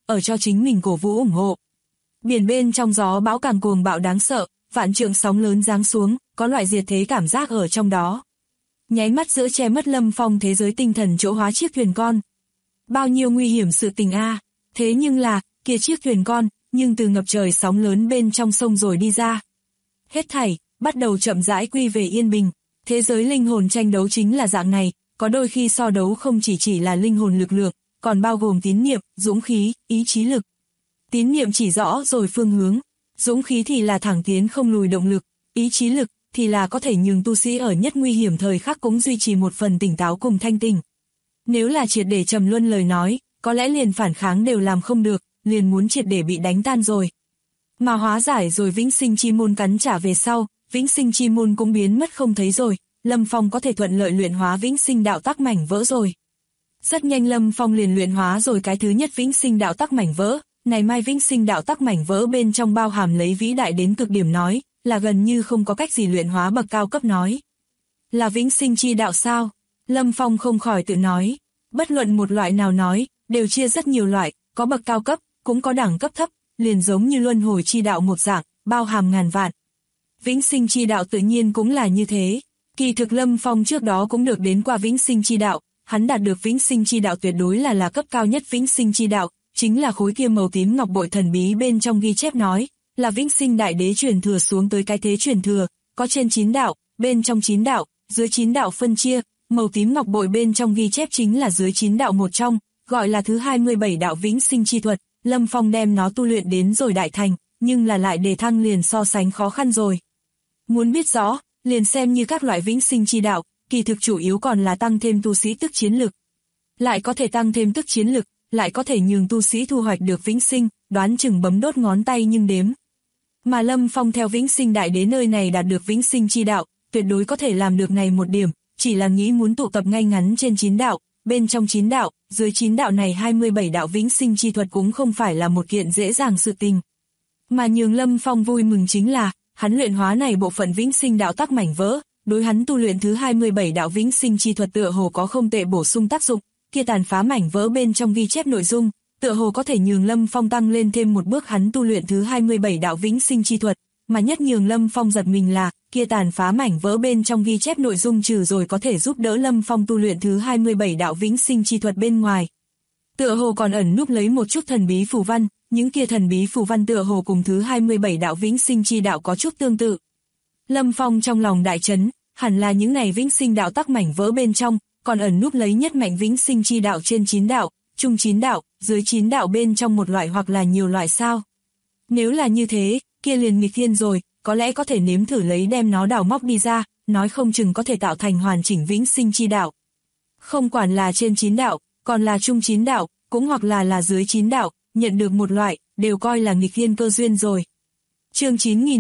ở cho chính mình cổ vũ ủng hộ. Biển bên trong gió bão càng cuồng bạo đáng sợ, vạn trượng sóng lớn giáng xuống, có loại diệt thế cảm giác ở trong đó. Nháy mắt giữa che mất Lâm Phong thế giới tinh thần chỗ hóa chiếc thuyền con. Bao nhiêu nguy hiểm sự tình a, thế nhưng là, kia chiếc thuyền con, nhưng từ ngập trời sóng lớn bên trong sông rồi đi ra. Hết thảy, bắt đầu chậm rãi quy về yên bình. Thế giới linh hồn tranh đấu chính là dạng này, có đôi khi so đấu không chỉ là linh hồn lực lượng, còn bao gồm tín niệm, dũng khí, ý chí lực. Tín niệm chỉ rõ rồi phương hướng, dũng khí thì là thẳng tiến không lùi động lực, ý chí lực thì là có thể nhường tu sĩ ở nhất nguy hiểm thời khắc cũng duy trì một phần tỉnh táo cùng thanh tỉnh. Nếu là triệt để trầm luân lời nói, có lẽ liền phản kháng đều làm không được, liền muốn triệt để bị đánh tan rồi. Mà hóa giải rồi vĩnh sinh chi môn cắn trả về sau, vĩnh sinh chi môn cũng biến mất không thấy rồi, Lâm Phong có thể thuận lợi luyện hóa vĩnh sinh đạo tắc mảnh vỡ rồi. Rất nhanh Lâm Phong liền luyện hóa rồi cái thứ nhất vĩnh sinh đạo tắc mảnh vỡ, này mai vĩnh sinh đạo tắc mảnh vỡ bên trong bao hàm lấy vĩ đại đến cực điểm nói, là gần như không có cách gì luyện hóa bậc cao cấp nói. Là vĩnh sinh chi đạo sao? Lâm Phong không khỏi tự nói, bất luận một loại nào nói, đều chia rất nhiều loại, có bậc cao cấp, cũng có đẳng cấp thấp, liền giống như luân hồi chi đạo một dạng, bao hàm ngàn vạn. Vĩnh sinh chi đạo tự nhiên cũng là như thế. Kỳ thực Lâm Phong trước đó cũng được đến qua vĩnh sinh chi đạo, hắn đạt được vĩnh sinh chi đạo tuyệt đối là cấp cao nhất vĩnh sinh chi đạo, chính là khối kia màu tím ngọc bội thần bí bên trong ghi chép nói, là vĩnh sinh đại đế truyền thừa xuống tới cái thế truyền thừa, có trên 9 đạo, bên trong 9 đạo, dưới 9 đạo phân chia, màu tím ngọc bội bên trong ghi chép chính là dưới 9 đạo một trong, gọi là thứ 27 đạo vĩnh sinh chi thuật, Lâm Phong đem nó tu luyện đến rồi đại thành, nhưng là lại đề thăng liền so sánh khó khăn rồi. Muốn biết rõ, liền xem như các loại vĩnh sinh chi đạo, kỳ thực chủ yếu còn là tăng thêm tu sĩ tức chiến lực. Lại có thể tăng thêm tức chiến lực, lại có thể nhường tu sĩ thu hoạch được vĩnh sinh, đoán chừng bấm đốt ngón tay nhưng đếm. Mà Lâm Phong theo vĩnh sinh đại đế nơi này đạt được vĩnh sinh chi đạo, tuyệt đối có thể làm được này một điểm, chỉ là nghĩ muốn tụ tập ngay ngắn trên 9 đạo, bên trong 9 đạo, dưới 9 đạo này 27 đạo vĩnh sinh chi thuật cũng không phải là một kiện dễ dàng sự tình. Mà nhường Lâm Phong vui mừng chính là, hắn luyện hóa này bộ phận vĩnh sinh đạo tắc mảnh vỡ, đối hắn tu luyện thứ 27 đạo vĩnh sinh chi thuật tựa hồ có không tệ bổ sung tác dụng, kia tàn phá mảnh vỡ bên trong ghi chép nội dung, tựa hồ có thể nhường Lâm Phong tăng lên thêm một bước hắn tu luyện thứ 27 đạo vĩnh sinh chi thuật, mà nhất nhường Lâm Phong giật mình là, kia tàn phá mảnh vỡ bên trong ghi chép nội dung trừ rồi có thể giúp đỡ Lâm Phong tu luyện thứ 27 đạo vĩnh sinh chi thuật bên ngoài. Tựa hồ còn ẩn núp lấy một chút thần bí phù văn, những kia thần bí phù văn tựa hồ cùng thứ 27 đạo vĩnh sinh chi đạo có chút tương tự. Lâm Phong trong lòng đại chấn, hẳn là những này vĩnh sinh đạo tắc mảnh vỡ bên trong, còn ẩn núp lấy nhất mạnh vĩnh sinh chi đạo trên 9 đạo, trung 9 đạo, dưới 9 đạo bên trong một loại hoặc là nhiều loại sao. Nếu là như thế, kia liền nghịch thiên rồi, có lẽ có thể nếm thử lấy đem nó đào móc đi ra, nói không chừng có thể tạo thành hoàn chỉnh vĩnh sinh chi đạo. Không quản là trên 9 đạo, còn là trung 9 đạo, cũng hoặc là dưới 9 đạo, nhận được một loại, đều coi là nghịch thiên cơ duyên rồi. Chương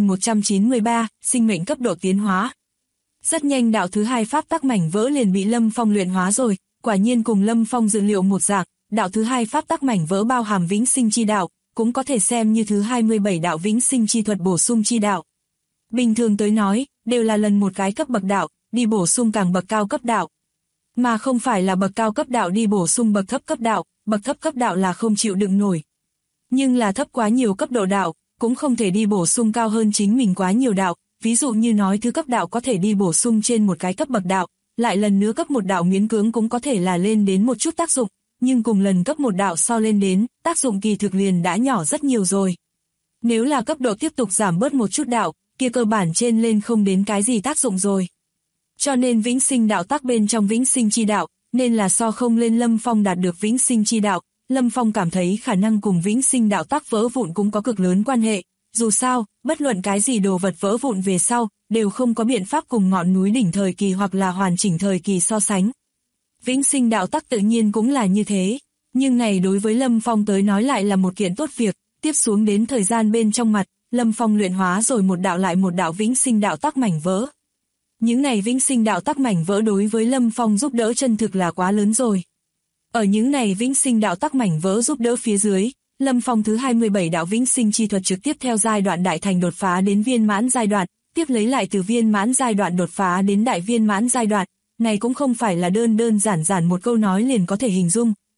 9193, sinh mệnh cấp độ tiến hóa. Rất nhanh đạo thứ 2 pháp tắc mảnh vỡ liền bị Lâm Phong luyện hóa rồi, quả nhiên cùng Lâm Phong dự liệu một dạng, đạo thứ 2 pháp tắc mảnh vỡ bao hàm vĩnh sinh chi đạo, cũng có thể xem như thứ 27 đạo vĩnh sinh chi thuật bổ sung chi đạo. Bình thường tới nói, đều là lần một cái cấp bậc đạo, đi bổ sung càng bậc cao cấp đạo. Mà không phải là bậc cao cấp đạo đi bổ sung bậc thấp cấp đạo là không chịu đựng nổi. Nhưng là thấp quá nhiều cấp độ đạo, cũng không thể đi bổ sung cao hơn chính mình quá nhiều đạo, ví dụ như nói thứ cấp đạo có thể đi bổ sung trên một cái cấp bậc đạo, lại lần nữa cấp một đạo miễn cưỡng cũng có thể là lên đến một chút tác dụng, nhưng cùng lần cấp một đạo so lên đến, tác dụng kỳ thực liền đã nhỏ rất nhiều rồi. Nếu là cấp độ tiếp tục giảm bớt một chút đạo, kia cơ bản trên lên không đến cái gì tác dụng rồi. Cho nên vĩnh sinh đạo tắc bên trong vĩnh sinh chi đạo, nên là so không lên Lâm Phong đạt được vĩnh sinh chi đạo, Lâm Phong cảm thấy khả năng cùng vĩnh sinh đạo tắc vỡ vụn cũng có cực lớn quan hệ, dù sao, bất luận cái gì đồ vật vỡ vụn về sau, đều không có biện pháp cùng ngọn núi đỉnh thời kỳ hoặc là hoàn chỉnh thời kỳ so sánh. Vĩnh sinh đạo tắc tự nhiên cũng là như thế, nhưng này đối với Lâm Phong tới nói lại là một kiện tốt việc, tiếp xuống đến thời gian bên trong mặt, Lâm Phong luyện hóa rồi một đạo lại một đạo vĩnh sinh đạo tắc mảnh vỡ. Những này vĩnh sinh đạo tắc mảnh vỡ đối với Lâm Phong giúp đỡ chân thực là quá lớn rồi. Ở những này vĩnh sinh đạo tắc mảnh vỡ giúp đỡ phía dưới, Lâm Phong thứ 27 đạo vĩnh sinh chi thuật trực tiếp theo giai đoạn đại thành đột phá đến viên mãn giai đoạn, tiếp lấy lại từ viên mãn giai đoạn đột phá đến đại viên mãn giai đoạn, này cũng không phải là đơn giản một câu nói liền có thể hình dung,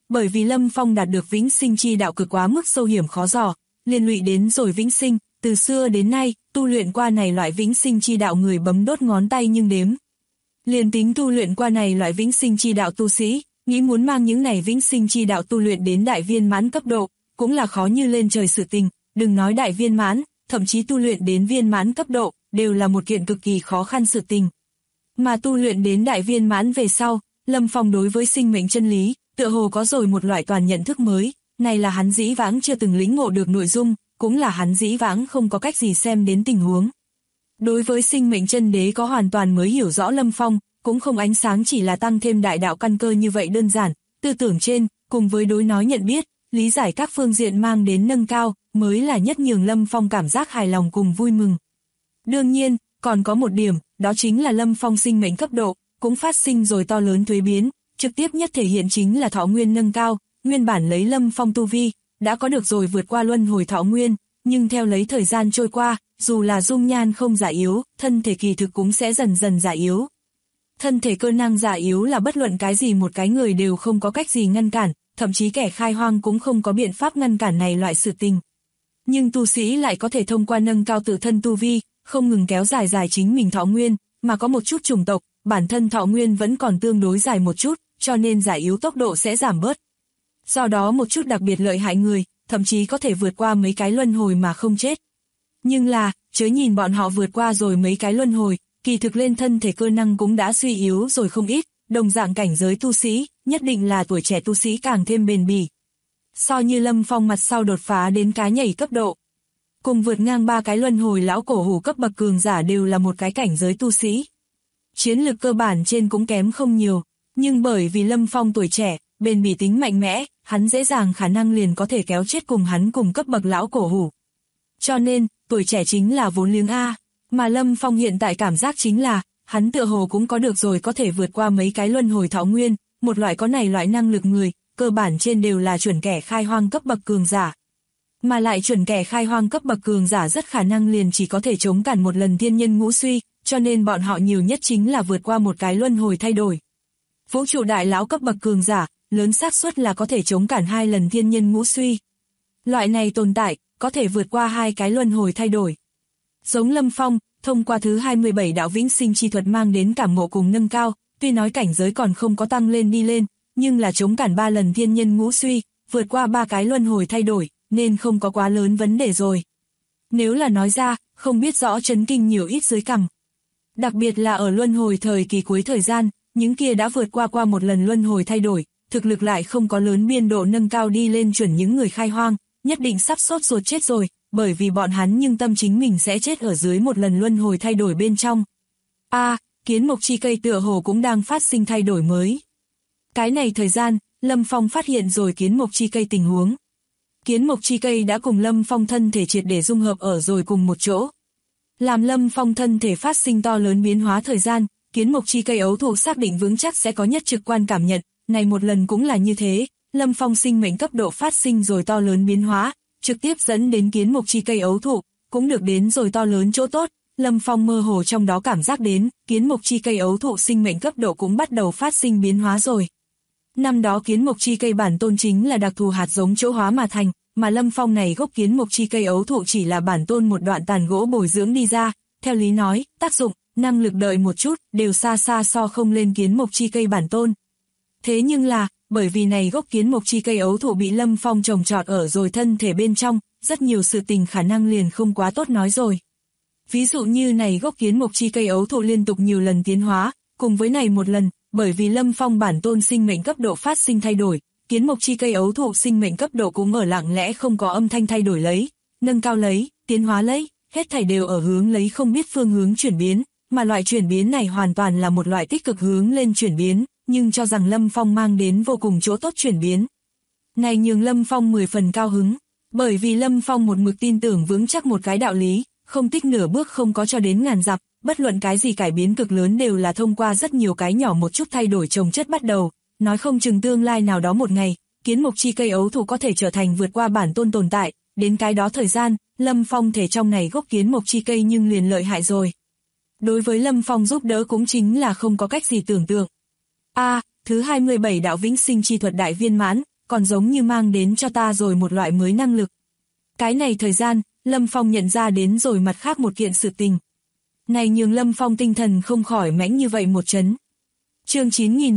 bởi vì Lâm Phong đạt được vĩnh sinh chi đạo cực quá mức sâu hiểm khó dò, liên lụy đến rồi vĩnh sinh, từ xưa đến nay, tu luyện qua này loại vĩnh sinh chi đạo người bấm đốt ngón tay nhưng đếm. Liền tính tu luyện qua này loại vĩnh sinh chi đạo tu sĩ, nghĩ muốn mang những này vĩnh sinh chi đạo tu luyện đến đại viên mãn cấp độ, cũng là khó như lên trời sự tình, đừng nói đại viên mãn, thậm chí tu luyện đến viên mãn cấp độ, đều là một kiện cực kỳ khó khăn sự tình. Mà tu luyện đến đại viên mãn về sau, Lâm Phong đối với sinh mệnh chân lý, tựa hồ có rồi một loại toàn nhận thức mới, này là hắn dĩ vãng chưa từng lĩnh ngộ được nội dung, cũng là hắn dĩ vãng không có cách gì xem đến tình huống. Đối với sinh mệnh chân đế có hoàn toàn mới hiểu rõ Lâm Phong, cũng không ánh sáng chỉ là tăng thêm đại đạo căn cơ như vậy đơn giản, tư tưởng trên, cùng với đối nói nhận biết, lý giải các phương diện mang đến nâng cao, mới là nhất nhường Lâm Phong cảm giác hài lòng cùng vui mừng. Đương nhiên, còn có một điểm, đó chính là Lâm Phong sinh mệnh cấp độ, cũng phát sinh rồi to lớn thuế biến, trực tiếp nhất thể hiện chính là thọ nguyên nâng cao, nguyên bản lấy Lâm Phong tu vi, đã có được rồi vượt qua luân hồi thọ nguyên, nhưng theo lấy thời gian trôi qua, dù là dung nhan không già yếu, thân thể kỳ thực cũng sẽ dần dần già yếu. Thân thể cơ năng già yếu là bất luận cái gì một cái người đều không có cách gì ngăn cản, thậm chí kẻ khai hoang cũng không có biện pháp ngăn cản này loại sự tình. Nhưng tu sĩ lại có thể thông qua nâng cao tự thân tu vi, không ngừng kéo dài chính mình thọ nguyên, mà có một chút chủng tộc, bản thân thọ nguyên vẫn còn tương đối dài một chút, cho nên già yếu tốc độ sẽ giảm bớt. Do đó một chút đặc biệt lợi hại người, thậm chí có thể vượt qua mấy cái luân hồi mà không chết. Nhưng là, chớ nhìn bọn họ vượt qua rồi mấy cái luân hồi, kỳ thực lên thân thể cơ năng cũng đã suy yếu rồi không ít, đồng dạng cảnh giới tu sĩ, nhất định là tuổi trẻ tu sĩ càng thêm bền bỉ. So như Lâm Phong mặt sau đột phá đến cái nhảy cấp độ, cùng vượt ngang 3 cái luân hồi lão cổ hủ cấp bậc cường giả đều là một cái cảnh giới tu sĩ. Chiến lực cơ bản trên cũng kém không nhiều, nhưng bởi vì Lâm Phong tuổi trẻ, bền bỉ tính mạnh mẽ, hắn dễ dàng khả năng liền có thể kéo chết cùng hắn cùng cấp bậc lão cổ hủ. Cho nên, tuổi trẻ chính là vốn liếng A, mà Lâm Phong hiện tại cảm giác chính là, hắn tựa hồ cũng có được rồi có thể vượt qua mấy cái luân hồi thọ nguyên, một loại có này loại năng lực người, cơ bản trên đều là chuẩn kẻ khai hoang cấp bậc cường giả. Mà lại chuẩn kẻ khai hoang cấp bậc cường giả rất khả năng liền chỉ có thể chống cản một lần thiên nhân ngũ suy, cho nên bọn họ nhiều nhất chính là vượt qua một cái luân hồi thay đổi. Vũ trụ đại lão cấp bậc cường giả, lớn xác suất là có thể chống cản 2 lần thiên nhân ngũ suy. Loại này tồn tại, có thể vượt qua 2 cái luân hồi thay đổi. Giống Lâm Phong, thông qua thứ 27 đạo vĩnh sinh chi thuật mang đến cảm ngộ cùng nâng cao, tuy nói cảnh giới còn không có tăng lên đi lên, nhưng là chống cản 3 lần thiên nhân ngũ suy, vượt qua 3 cái luân hồi thay đổi, nên không có quá lớn vấn đề rồi. Nếu là nói ra, không biết rõ chấn kinh nhiều ít dưới cằm. Đặc biệt là ở luân hồi thời kỳ cuối thời gian, những kia đã vượt qua một lần luân hồi thay đổi, thực lực lại không có lớn biên độ nâng cao đi lên chuẩn những người khai hoang, nhất định sắp sốt ruột chết rồi, bởi vì bọn hắn nhưng tâm chính mình sẽ chết ở dưới một lần luân hồi thay đổi bên trong. Kiến mộc chi cây tựa hồ cũng đang phát sinh thay đổi mới. Cái này thời gian, Lâm Phong phát hiện rồi kiến mộc chi cây tình huống. Kiến mộc chi cây đã cùng Lâm Phong thân thể triệt để dung hợp ở rồi cùng một chỗ. Làm Lâm Phong thân thể phát sinh to lớn biến hóa thời gian, kiến mộc chi cây ấu thụ xác định vững chắc sẽ có nhất trực quan cảm nhận, này một lần cũng là như thế, Lâm Phong sinh mệnh cấp độ phát sinh rồi to lớn biến hóa, trực tiếp dẫn đến kiến mộc chi cây ấu thụ, cũng được đến rồi to lớn chỗ tốt, Lâm Phong mơ hồ trong đó cảm giác đến, kiến mộc chi cây ấu thụ sinh mệnh cấp độ cũng bắt đầu phát sinh biến hóa rồi. Năm đó kiến mộc chi cây bản tôn chính là đặc thù hạt giống chỗ hóa mà thành, mà Lâm Phong này gốc kiến mộc chi cây ấu thụ chỉ là bản tôn một đoạn tàn gỗ bồi dưỡng đi ra, theo lý nói, tác dụng, năng lực đợi một chút, đều xa xa so không lên kiến mộc chi cây bản tôn. Thế nhưng là, bởi vì này gốc kiến mộc chi cây ấu thụ bị Lâm Phong trồng trọt ở rồi thân thể bên trong, rất nhiều sự tình khả năng liền không quá tốt nói rồi. Ví dụ như này gốc kiến mộc chi cây ấu thụ liên tục nhiều lần tiến hóa, cùng với này một lần, bởi vì Lâm Phong bản tôn sinh mệnh cấp độ phát sinh thay đổi, kiến mộc chi cây ấu thụ sinh mệnh cấp độ cũng ở lặng lẽ không có âm thanh thay đổi lấy, nâng cao lấy, tiến hóa lấy, hết thảy đều ở hướng lấy không biết phương hướng chuyển biến, mà loại chuyển biến này hoàn toàn là một loại tích cực hướng lên chuyển biến, nhưng cho rằng Lâm Phong mang đến vô cùng chỗ tốt chuyển biến. Này nhường Lâm Phong 10 phần cao hứng, bởi vì Lâm Phong một mực tin tưởng vững chắc một cái đạo lý, không tích nửa bước không có cho đến ngàn dặm, bất luận cái gì cải biến cực lớn đều là thông qua rất nhiều cái nhỏ một chút thay đổi chồng chất bắt đầu, nói không chừng tương lai nào đó một ngày, kiến mộc chi cây ấu thụ có thể trở thành vượt qua bản tôn tồn tại, đến cái đó thời gian, Lâm Phong thể trong này gốc kiến mộc chi cây nhưng liền lợi hại rồi. Đối với Lâm Phong giúp đỡ cũng chính là không có cách gì tưởng tượng. Thứ 27 đạo vĩnh sinh chi thuật đại viên mãn, còn giống như mang đến cho ta rồi một loại mới năng lực. Cái này thời gian, Lâm Phong nhận ra đến rồi mặt khác một kiện sự tình. Này nhường Lâm Phong tinh thần không khỏi mãnh như vậy một chấn. Chương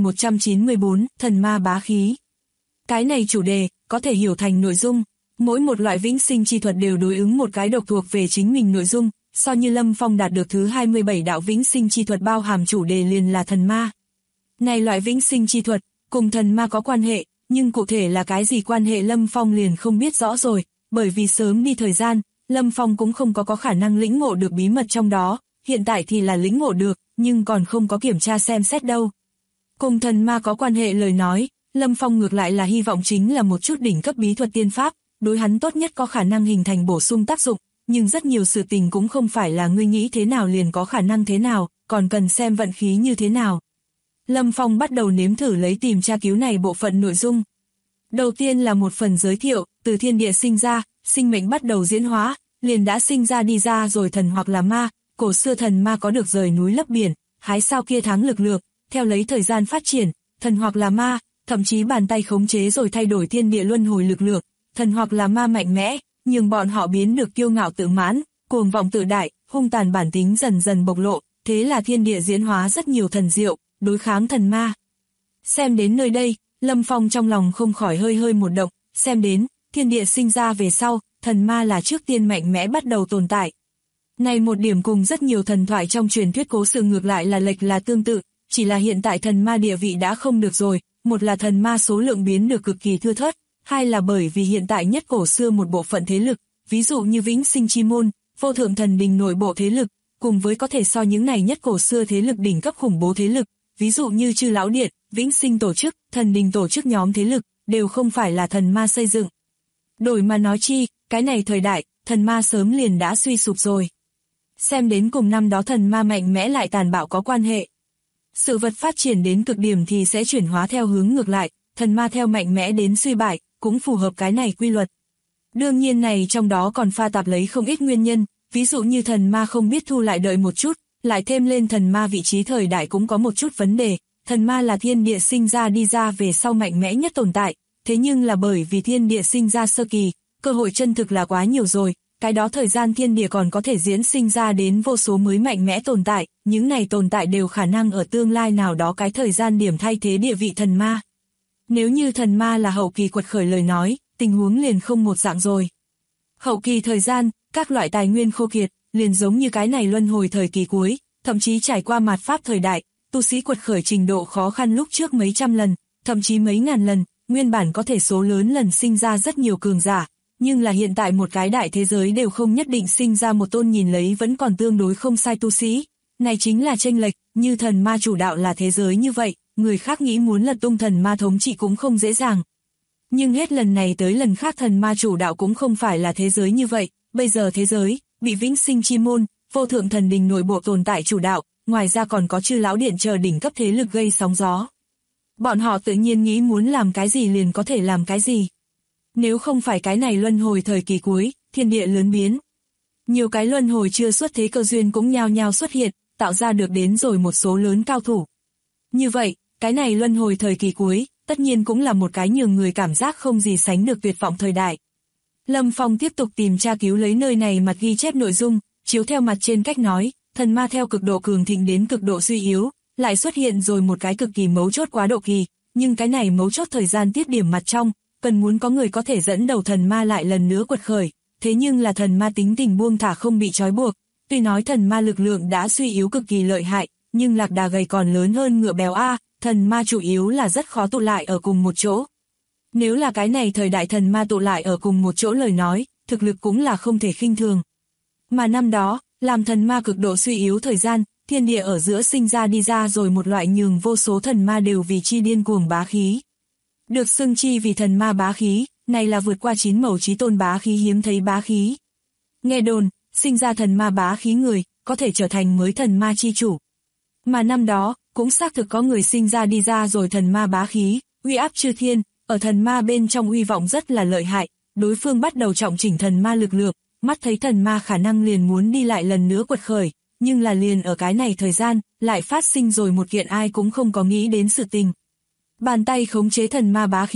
9194, thần ma bá khí. Cái này chủ đề, có thể hiểu thành nội dung. Mỗi một loại vĩnh sinh chi thuật đều đối ứng một cái độc thuộc về chính mình nội dung, so như Lâm Phong đạt được thứ 27 đạo vĩnh sinh chi thuật bao hàm chủ đề liền là thần ma. Này loại vĩnh sinh chi thuật, cùng thần ma có quan hệ, nhưng cụ thể là cái gì quan hệ Lâm Phong liền không biết rõ rồi, bởi vì sớm đi thời gian, Lâm Phong cũng không có khả năng lĩnh ngộ được bí mật trong đó, hiện tại thì là lĩnh ngộ được, nhưng còn không có kiểm tra xem xét đâu. Cùng thần ma có quan hệ lời nói, Lâm Phong ngược lại là hy vọng chính là một chút đỉnh cấp bí thuật tiên pháp, đối hắn tốt nhất có khả năng hình thành bổ sung tác dụng, nhưng rất nhiều sự tình cũng không phải là ngươi nghĩ thế nào liền có khả năng thế nào, còn cần xem vận khí như thế nào. Lâm Phong bắt đầu nếm thử lấy tìm tra cứu này bộ phận nội dung. Đầu tiên là một phần giới thiệu, từ thiên địa sinh ra, sinh mệnh bắt đầu diễn hóa, liền đã sinh ra đi ra rồi thần hoặc là ma, cổ xưa thần ma có được rời núi lấp biển, hái sao kia tháng lực lượng, theo lấy thời gian phát triển, thần hoặc là ma, thậm chí bàn tay khống chế rồi thay đổi thiên địa luân hồi lực lượng, thần hoặc là ma mạnh mẽ, nhưng bọn họ biến được kiêu ngạo tự mãn, cuồng vọng tự đại, hung tàn bản tính dần dần bộc lộ, thế là thiên địa diễn hóa rất nhiều thần diệu, đối kháng thần ma. Xem đến nơi đây, Lâm Phong trong lòng không khỏi hơi một động, xem đến, thiên địa sinh ra về sau, thần ma là trước tiên mạnh mẽ bắt đầu tồn tại. Này một điểm cùng rất nhiều thần thoại trong truyền thuyết cố sự ngược lại là lệch là tương tự, chỉ là hiện tại thần ma địa vị đã không được rồi, một là thần ma số lượng biến được cực kỳ thưa thớt, hai là bởi vì hiện tại nhất cổ xưa một bộ phận thế lực, ví dụ như Vĩnh Sinh Chi Môn, Vô Thượng Thần Đình nội bộ thế lực, cùng với có thể so những này nhất cổ xưa thế lực đỉnh cấp khủng bố thế lực, ví dụ như Chư Lão Điện, Vĩnh Sinh tổ chức, Thần Đình tổ chức nhóm thế lực, đều không phải là thần ma xây dựng. Đổi mà nói chi, cái này thời đại, thần ma sớm liền đã suy sụp rồi. Xem đến cùng năm đó thần ma mạnh mẽ lại tàn bạo có quan hệ. Sự vật phát triển đến cực điểm thì sẽ chuyển hóa theo hướng ngược lại, thần ma theo mạnh mẽ đến suy bại, cũng phù hợp cái này quy luật. Đương nhiên này trong đó còn pha tạp lấy không ít nguyên nhân, ví dụ như thần ma không biết thu lại đợi một chút, lại thêm lên thần ma vị trí thời đại cũng có một chút vấn đề, thần ma là thiên địa sinh ra đi ra về sau mạnh mẽ nhất tồn tại, thế nhưng là bởi vì thiên địa sinh ra sơ kỳ, cơ hội chân thực là quá nhiều rồi, cái đó thời gian thiên địa còn có thể diễn sinh ra đến vô số mới mạnh mẽ tồn tại, những này tồn tại đều khả năng ở tương lai nào đó cái thời gian điểm thay thế địa vị thần ma. Nếu như thần ma là hậu kỳ quật khởi lời nói, tình huống liền không một dạng rồi. Hậu kỳ thời gian, các loại tài nguyên khô kiệt, liền giống như cái này luân hồi thời kỳ cuối, thậm chí trải qua mạt pháp thời đại, tu sĩ quật khởi trình độ khó khăn lúc trước mấy trăm lần, thậm chí mấy ngàn lần, nguyên bản có thể số lớn lần sinh ra rất nhiều cường giả, nhưng là hiện tại một cái đại thế giới đều không nhất định sinh ra một tôn nhìn lấy vẫn còn tương đối không sai tu sĩ. Này chính là chênh lệch, như thần ma chủ đạo là thế giới như vậy, người khác nghĩ muốn lật tung thần ma thống trị cũng không dễ dàng. Nhưng hết lần này tới lần khác thần ma chủ đạo cũng không phải là thế giới như vậy, bây giờ thế giới, bị Vĩnh Sinh Chi Môn, Vô Thượng Thần Đình nội bộ tồn tại chủ đạo, ngoài ra còn có Chư Lão Điện chờ đỉnh cấp thế lực gây sóng gió. Bọn họ tự nhiên nghĩ muốn làm cái gì liền có thể làm cái gì. Nếu không phải cái này luân hồi thời kỳ cuối, thiên địa lớn biến. Nhiều cái luân hồi chưa xuất thế cơ duyên cũng nhao nhao xuất hiện, tạo ra được đến rồi một số lớn cao thủ. Như vậy, cái này luân hồi thời kỳ cuối, tất nhiên cũng là một cái nhường người cảm giác không gì sánh được tuyệt vọng thời đại. Lâm Phong tiếp tục tìm tra cứu lấy nơi này mặt ghi chép nội dung, chiếu theo mặt trên cách nói, thần ma theo cực độ cường thịnh đến cực độ suy yếu, lại xuất hiện rồi một cái cực kỳ mấu chốt quá độ kỳ, nhưng cái này mấu chốt thời gian tiết điểm mặt trong, cần muốn có người có thể dẫn đầu thần ma lại lần nữa quật khởi, thế nhưng là thần ma tính tình buông thả không bị trói buộc, tuy nói thần ma lực lượng đã suy yếu cực kỳ lợi hại, nhưng lạc đà gầy còn lớn hơn ngựa béo a, thần ma chủ yếu là rất khó tụ lại ở cùng một chỗ. Nếu là cái này thời đại thần ma tụ lại ở cùng một chỗ lời nói, thực lực cũng là không thể khinh thường. Mà năm đó, làm thần ma cực độ suy yếu thời gian, thiên địa ở giữa sinh ra đi ra rồi một loại nhường vô số thần ma đều vì chi điên cuồng bá khí. Được xưng chi vì thần ma bá khí, này là vượt qua 9 màu chí tôn bá khí hiếm thấy bá khí. Nghe đồn, sinh ra thần ma bá khí người, có thể trở thành mới thần ma chi chủ. Mà năm đó, cũng xác thực có người sinh ra đi ra rồi thần ma bá khí, uy áp chư thiên, ở thần ma bên trong uy vọng rất là lợi hại, đối phương bắt đầu trọng chỉnh thần ma lực lượng, mắt thấy thần ma khả năng liền muốn đi lại lần nữa quật khởi, nhưng là liền ở cái này thời gian, lại phát sinh rồi một kiện ai cũng không có nghĩ đến sự tình. Bàn tay khống chế thần ma bá khí,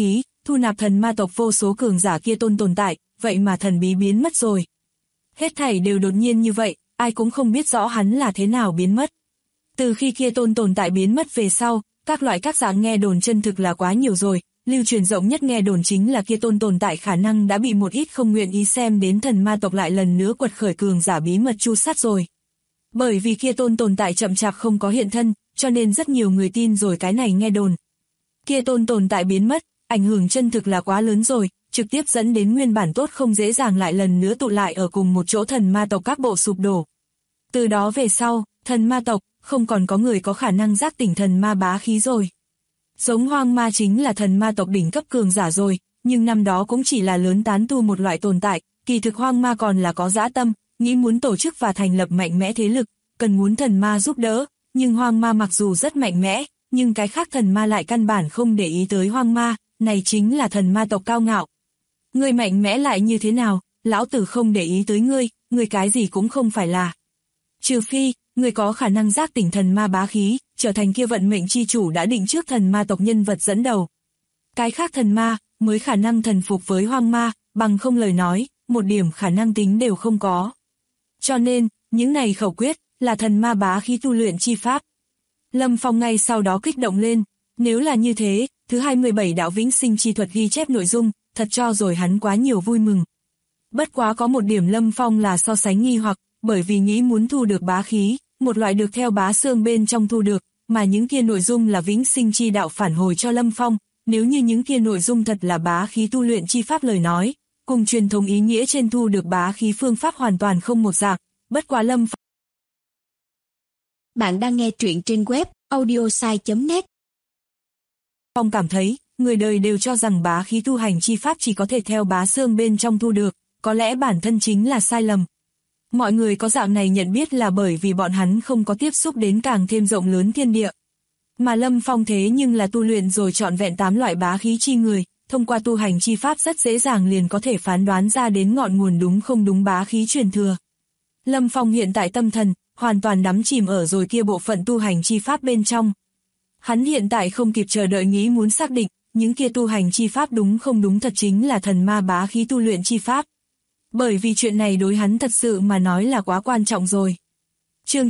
thu nạp thần ma tộc vô số cường giả kia tồn tại, vậy mà thần bí biến mất rồi. Hết thảy đều đột nhiên như vậy, ai cũng không biết rõ hắn là thế nào biến mất. Từ khi kia tồn tại biến mất về sau, các loại các dạng nghe đồn chân thực là quá nhiều rồi, lưu truyền rộng nhất nghe đồn chính là kia tồn tại khả năng đã bị một ít không nguyện ý xem đến thần ma tộc lại lần nữa quật khởi cường giả bí mật tru sát rồi. Bởi vì kia tồn tại chậm chạp không có hiện thân, cho nên rất nhiều người tin rồi cái này nghe đồn. Kia tồn tại biến mất, ảnh hưởng chân thực là quá lớn rồi, trực tiếp dẫn đến nguyên bản tốt không dễ dàng lại lần nữa tụ lại ở cùng một chỗ thần ma tộc các bộ sụp đổ. Từ đó về sau, thần ma tộc, không còn có người có khả năng giác tỉnh thần ma bá khí rồi. Giống hoang ma chính là thần ma tộc đỉnh cấp cường giả rồi, nhưng năm đó cũng chỉ là lớn tán tu một loại tồn tại, kỳ thực hoang ma còn là có dã tâm, nghĩ muốn tổ chức và thành lập mạnh mẽ thế lực, cần muốn thần ma giúp đỡ, nhưng hoang ma mặc dù rất mạnh mẽ, nhưng cái khác thần ma lại căn bản không để ý tới hoang ma, này chính là thần ma tộc cao ngạo. Ngươi mạnh mẽ lại như thế nào, lão tử không để ý tới ngươi cái gì cũng không phải là. Trừ phi, ngươi có khả năng giác tỉnh thần ma bá khí, trở thành kia vận mệnh chi chủ đã định trước thần ma tộc nhân vật dẫn đầu. Cái khác thần ma, mới khả năng thần phục với hoang ma, bằng không lời nói, một điểm khả năng tính đều không có. Cho nên, những này khẩu quyết, là thần ma bá khí tu luyện chi pháp. Lâm Phong ngay sau đó kích động lên, nếu là như thế, thứ 27 đạo vĩnh sinh chi thuật ghi chép nội dung, thật cho rồi hắn quá nhiều vui mừng. Bất quá có một điểm Lâm Phong là so sánh nghi hoặc, bởi vì nghĩ muốn thu được bá khí, một loại được theo bá xương bên trong thu được, mà những kia nội dung là vĩnh sinh chi đạo phản hồi cho Lâm Phong, nếu như những kia nội dung thật là bá khí tu luyện chi pháp lời nói, cùng truyền thống ý nghĩa trên thu được bá khí phương pháp hoàn toàn không một dạng, bất quá Lâm Phong. Bạn đang nghe truyện trên web audiosai.net. Phong cảm thấy, người đời đều cho rằng bá khí tu hành chi pháp chỉ có thể theo bá xương bên trong thu được, có lẽ bản thân chính là sai lầm. Mọi người có dạng này nhận biết là bởi vì bọn hắn không có tiếp xúc đến càng thêm rộng lớn thiên địa. Mà Lâm Phong thế nhưng là tu luyện rồi trọn vẹn 8 loại bá khí chi người, thông qua tu hành chi pháp rất dễ dàng liền có thể phán đoán ra đến ngọn nguồn đúng không đúng bá khí truyền thừa. Lâm Phong hiện tại tâm thần, hoàn toàn đắm chìm ở rồi kia bộ phận tu hành chi pháp bên trong. Hắn hiện tại không kịp chờ đợi nghĩ muốn xác định, những kia tu hành chi pháp đúng không đúng thật chính là thần ma bá khí tu luyện chi pháp. Bởi vì chuyện này đối hắn thật sự mà nói là quá quan trọng rồi. Chương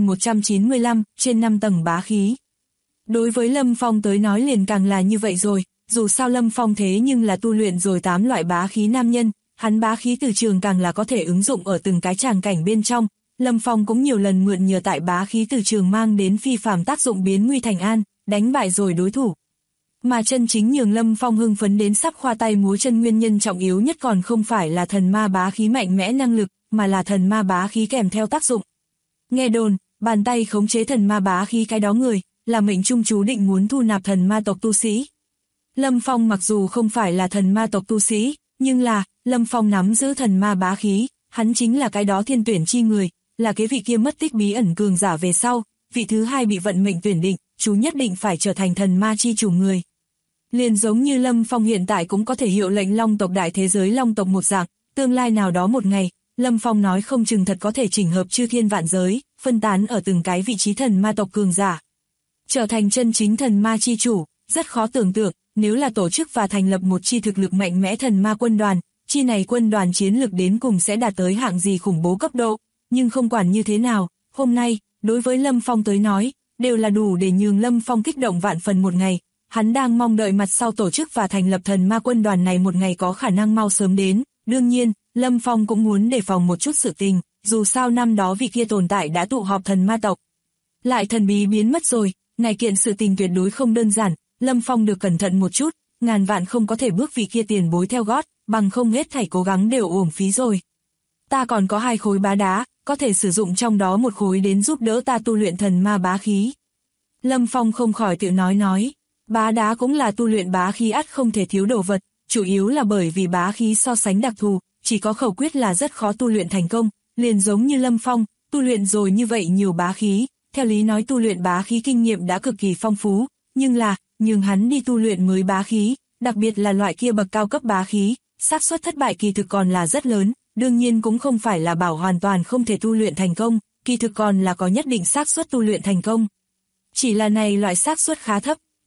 9195, trên 5 tầng bá khí. Đối với Lâm Phong tới nói liền càng là như vậy rồi, dù sao Lâm Phong thế nhưng là tu luyện rồi 8 loại bá khí nam nhân, hắn bá khí từ trường càng là có thể ứng dụng ở từng cái tràng cảnh bên trong. Lâm Phong cũng nhiều lần mượn nhờ tại bá khí từ trường mang đến phi phàm tác dụng biến nguy thành an, đánh bại rồi đối thủ. Mà chân chính nhường Lâm Phong hưng phấn đến sắp khoa tay múa chân nguyên nhân trọng yếu nhất còn không phải là thần ma bá khí mạnh mẽ năng lực, mà là thần ma bá khí kèm theo tác dụng. Nghe đồn, bàn tay khống chế thần ma bá khí cái đó người, là mệnh trung chú định muốn thu nạp thần ma tộc tu sĩ. Lâm Phong mặc dù không phải là thần ma tộc tu sĩ, nhưng là, Lâm Phong nắm giữ thần ma bá khí, hắn chính là cái đó thiên tuyển chi người, là cái vị kia mất tích bí ẩn cường giả về sau, vị thứ hai bị vận mệnh tuyển định, chú nhất định phải trở thành thần ma chi chủ người. Liền giống như Lâm Phong hiện tại cũng có thể hiệu lệnh Long tộc đại thế giới Long tộc một dạng, tương lai nào đó một ngày, Lâm Phong nói không chừng thật có thể chỉnh hợp chư thiên vạn giới, phân tán ở từng cái vị trí thần ma tộc cường giả. Trở thành chân chính thần ma chi chủ, rất khó tưởng tượng, nếu là tổ chức và thành lập một chi thực lực mạnh mẽ thần ma quân đoàn, chi này quân đoàn chiến lực đến cùng sẽ đạt tới hạng gì khủng bố cấp độ, nhưng không quản như thế nào, hôm nay, đối với Lâm Phong tới nói, đều là đủ để nhường Lâm Phong kích động vạn phần một ngày. Hắn đang mong đợi mặt sau tổ chức và thành lập thần ma quân đoàn này một ngày có khả năng mau sớm đến. Đương nhiên, Lâm Phong cũng muốn đề phòng một chút sự tình, dù sao năm đó vị kia tồn tại đã tụ họp thần ma tộc. Lại thần bí biến mất rồi, này kiện sự tình tuyệt đối không đơn giản, Lâm Phong được cẩn thận một chút, ngàn vạn không có thể bước vị kia tiền bối theo gót, bằng không hết thảy cố gắng đều uổng phí rồi. Ta còn có 2 khối bá đá, có thể sử dụng trong đó một khối đến giúp đỡ ta tu luyện thần ma bá khí. Lâm Phong không khỏi tự nói. Bá đá cũng là tu luyện bá khí ắt không thể thiếu đồ vật, chủ yếu là bởi vì bá khí so sánh đặc thù, chỉ có khẩu quyết là rất khó tu luyện thành công, liền giống như Lâm Phong, tu luyện rồi như vậy nhiều bá khí, theo lý nói tu luyện bá khí kinh nghiệm đã cực kỳ phong phú, nhưng là, nhường hắn đi tu luyện mới bá khí, đặc biệt là loại kia bậc cao cấp bá khí, xác suất thất bại kỳ thực còn là rất lớn, đương nhiên cũng không phải là bảo hoàn toàn không thể tu luyện thành công, kỳ thực còn là có nhất định xác suất tu luyện thành công. Chỉ là này loại xác suất khá thấp,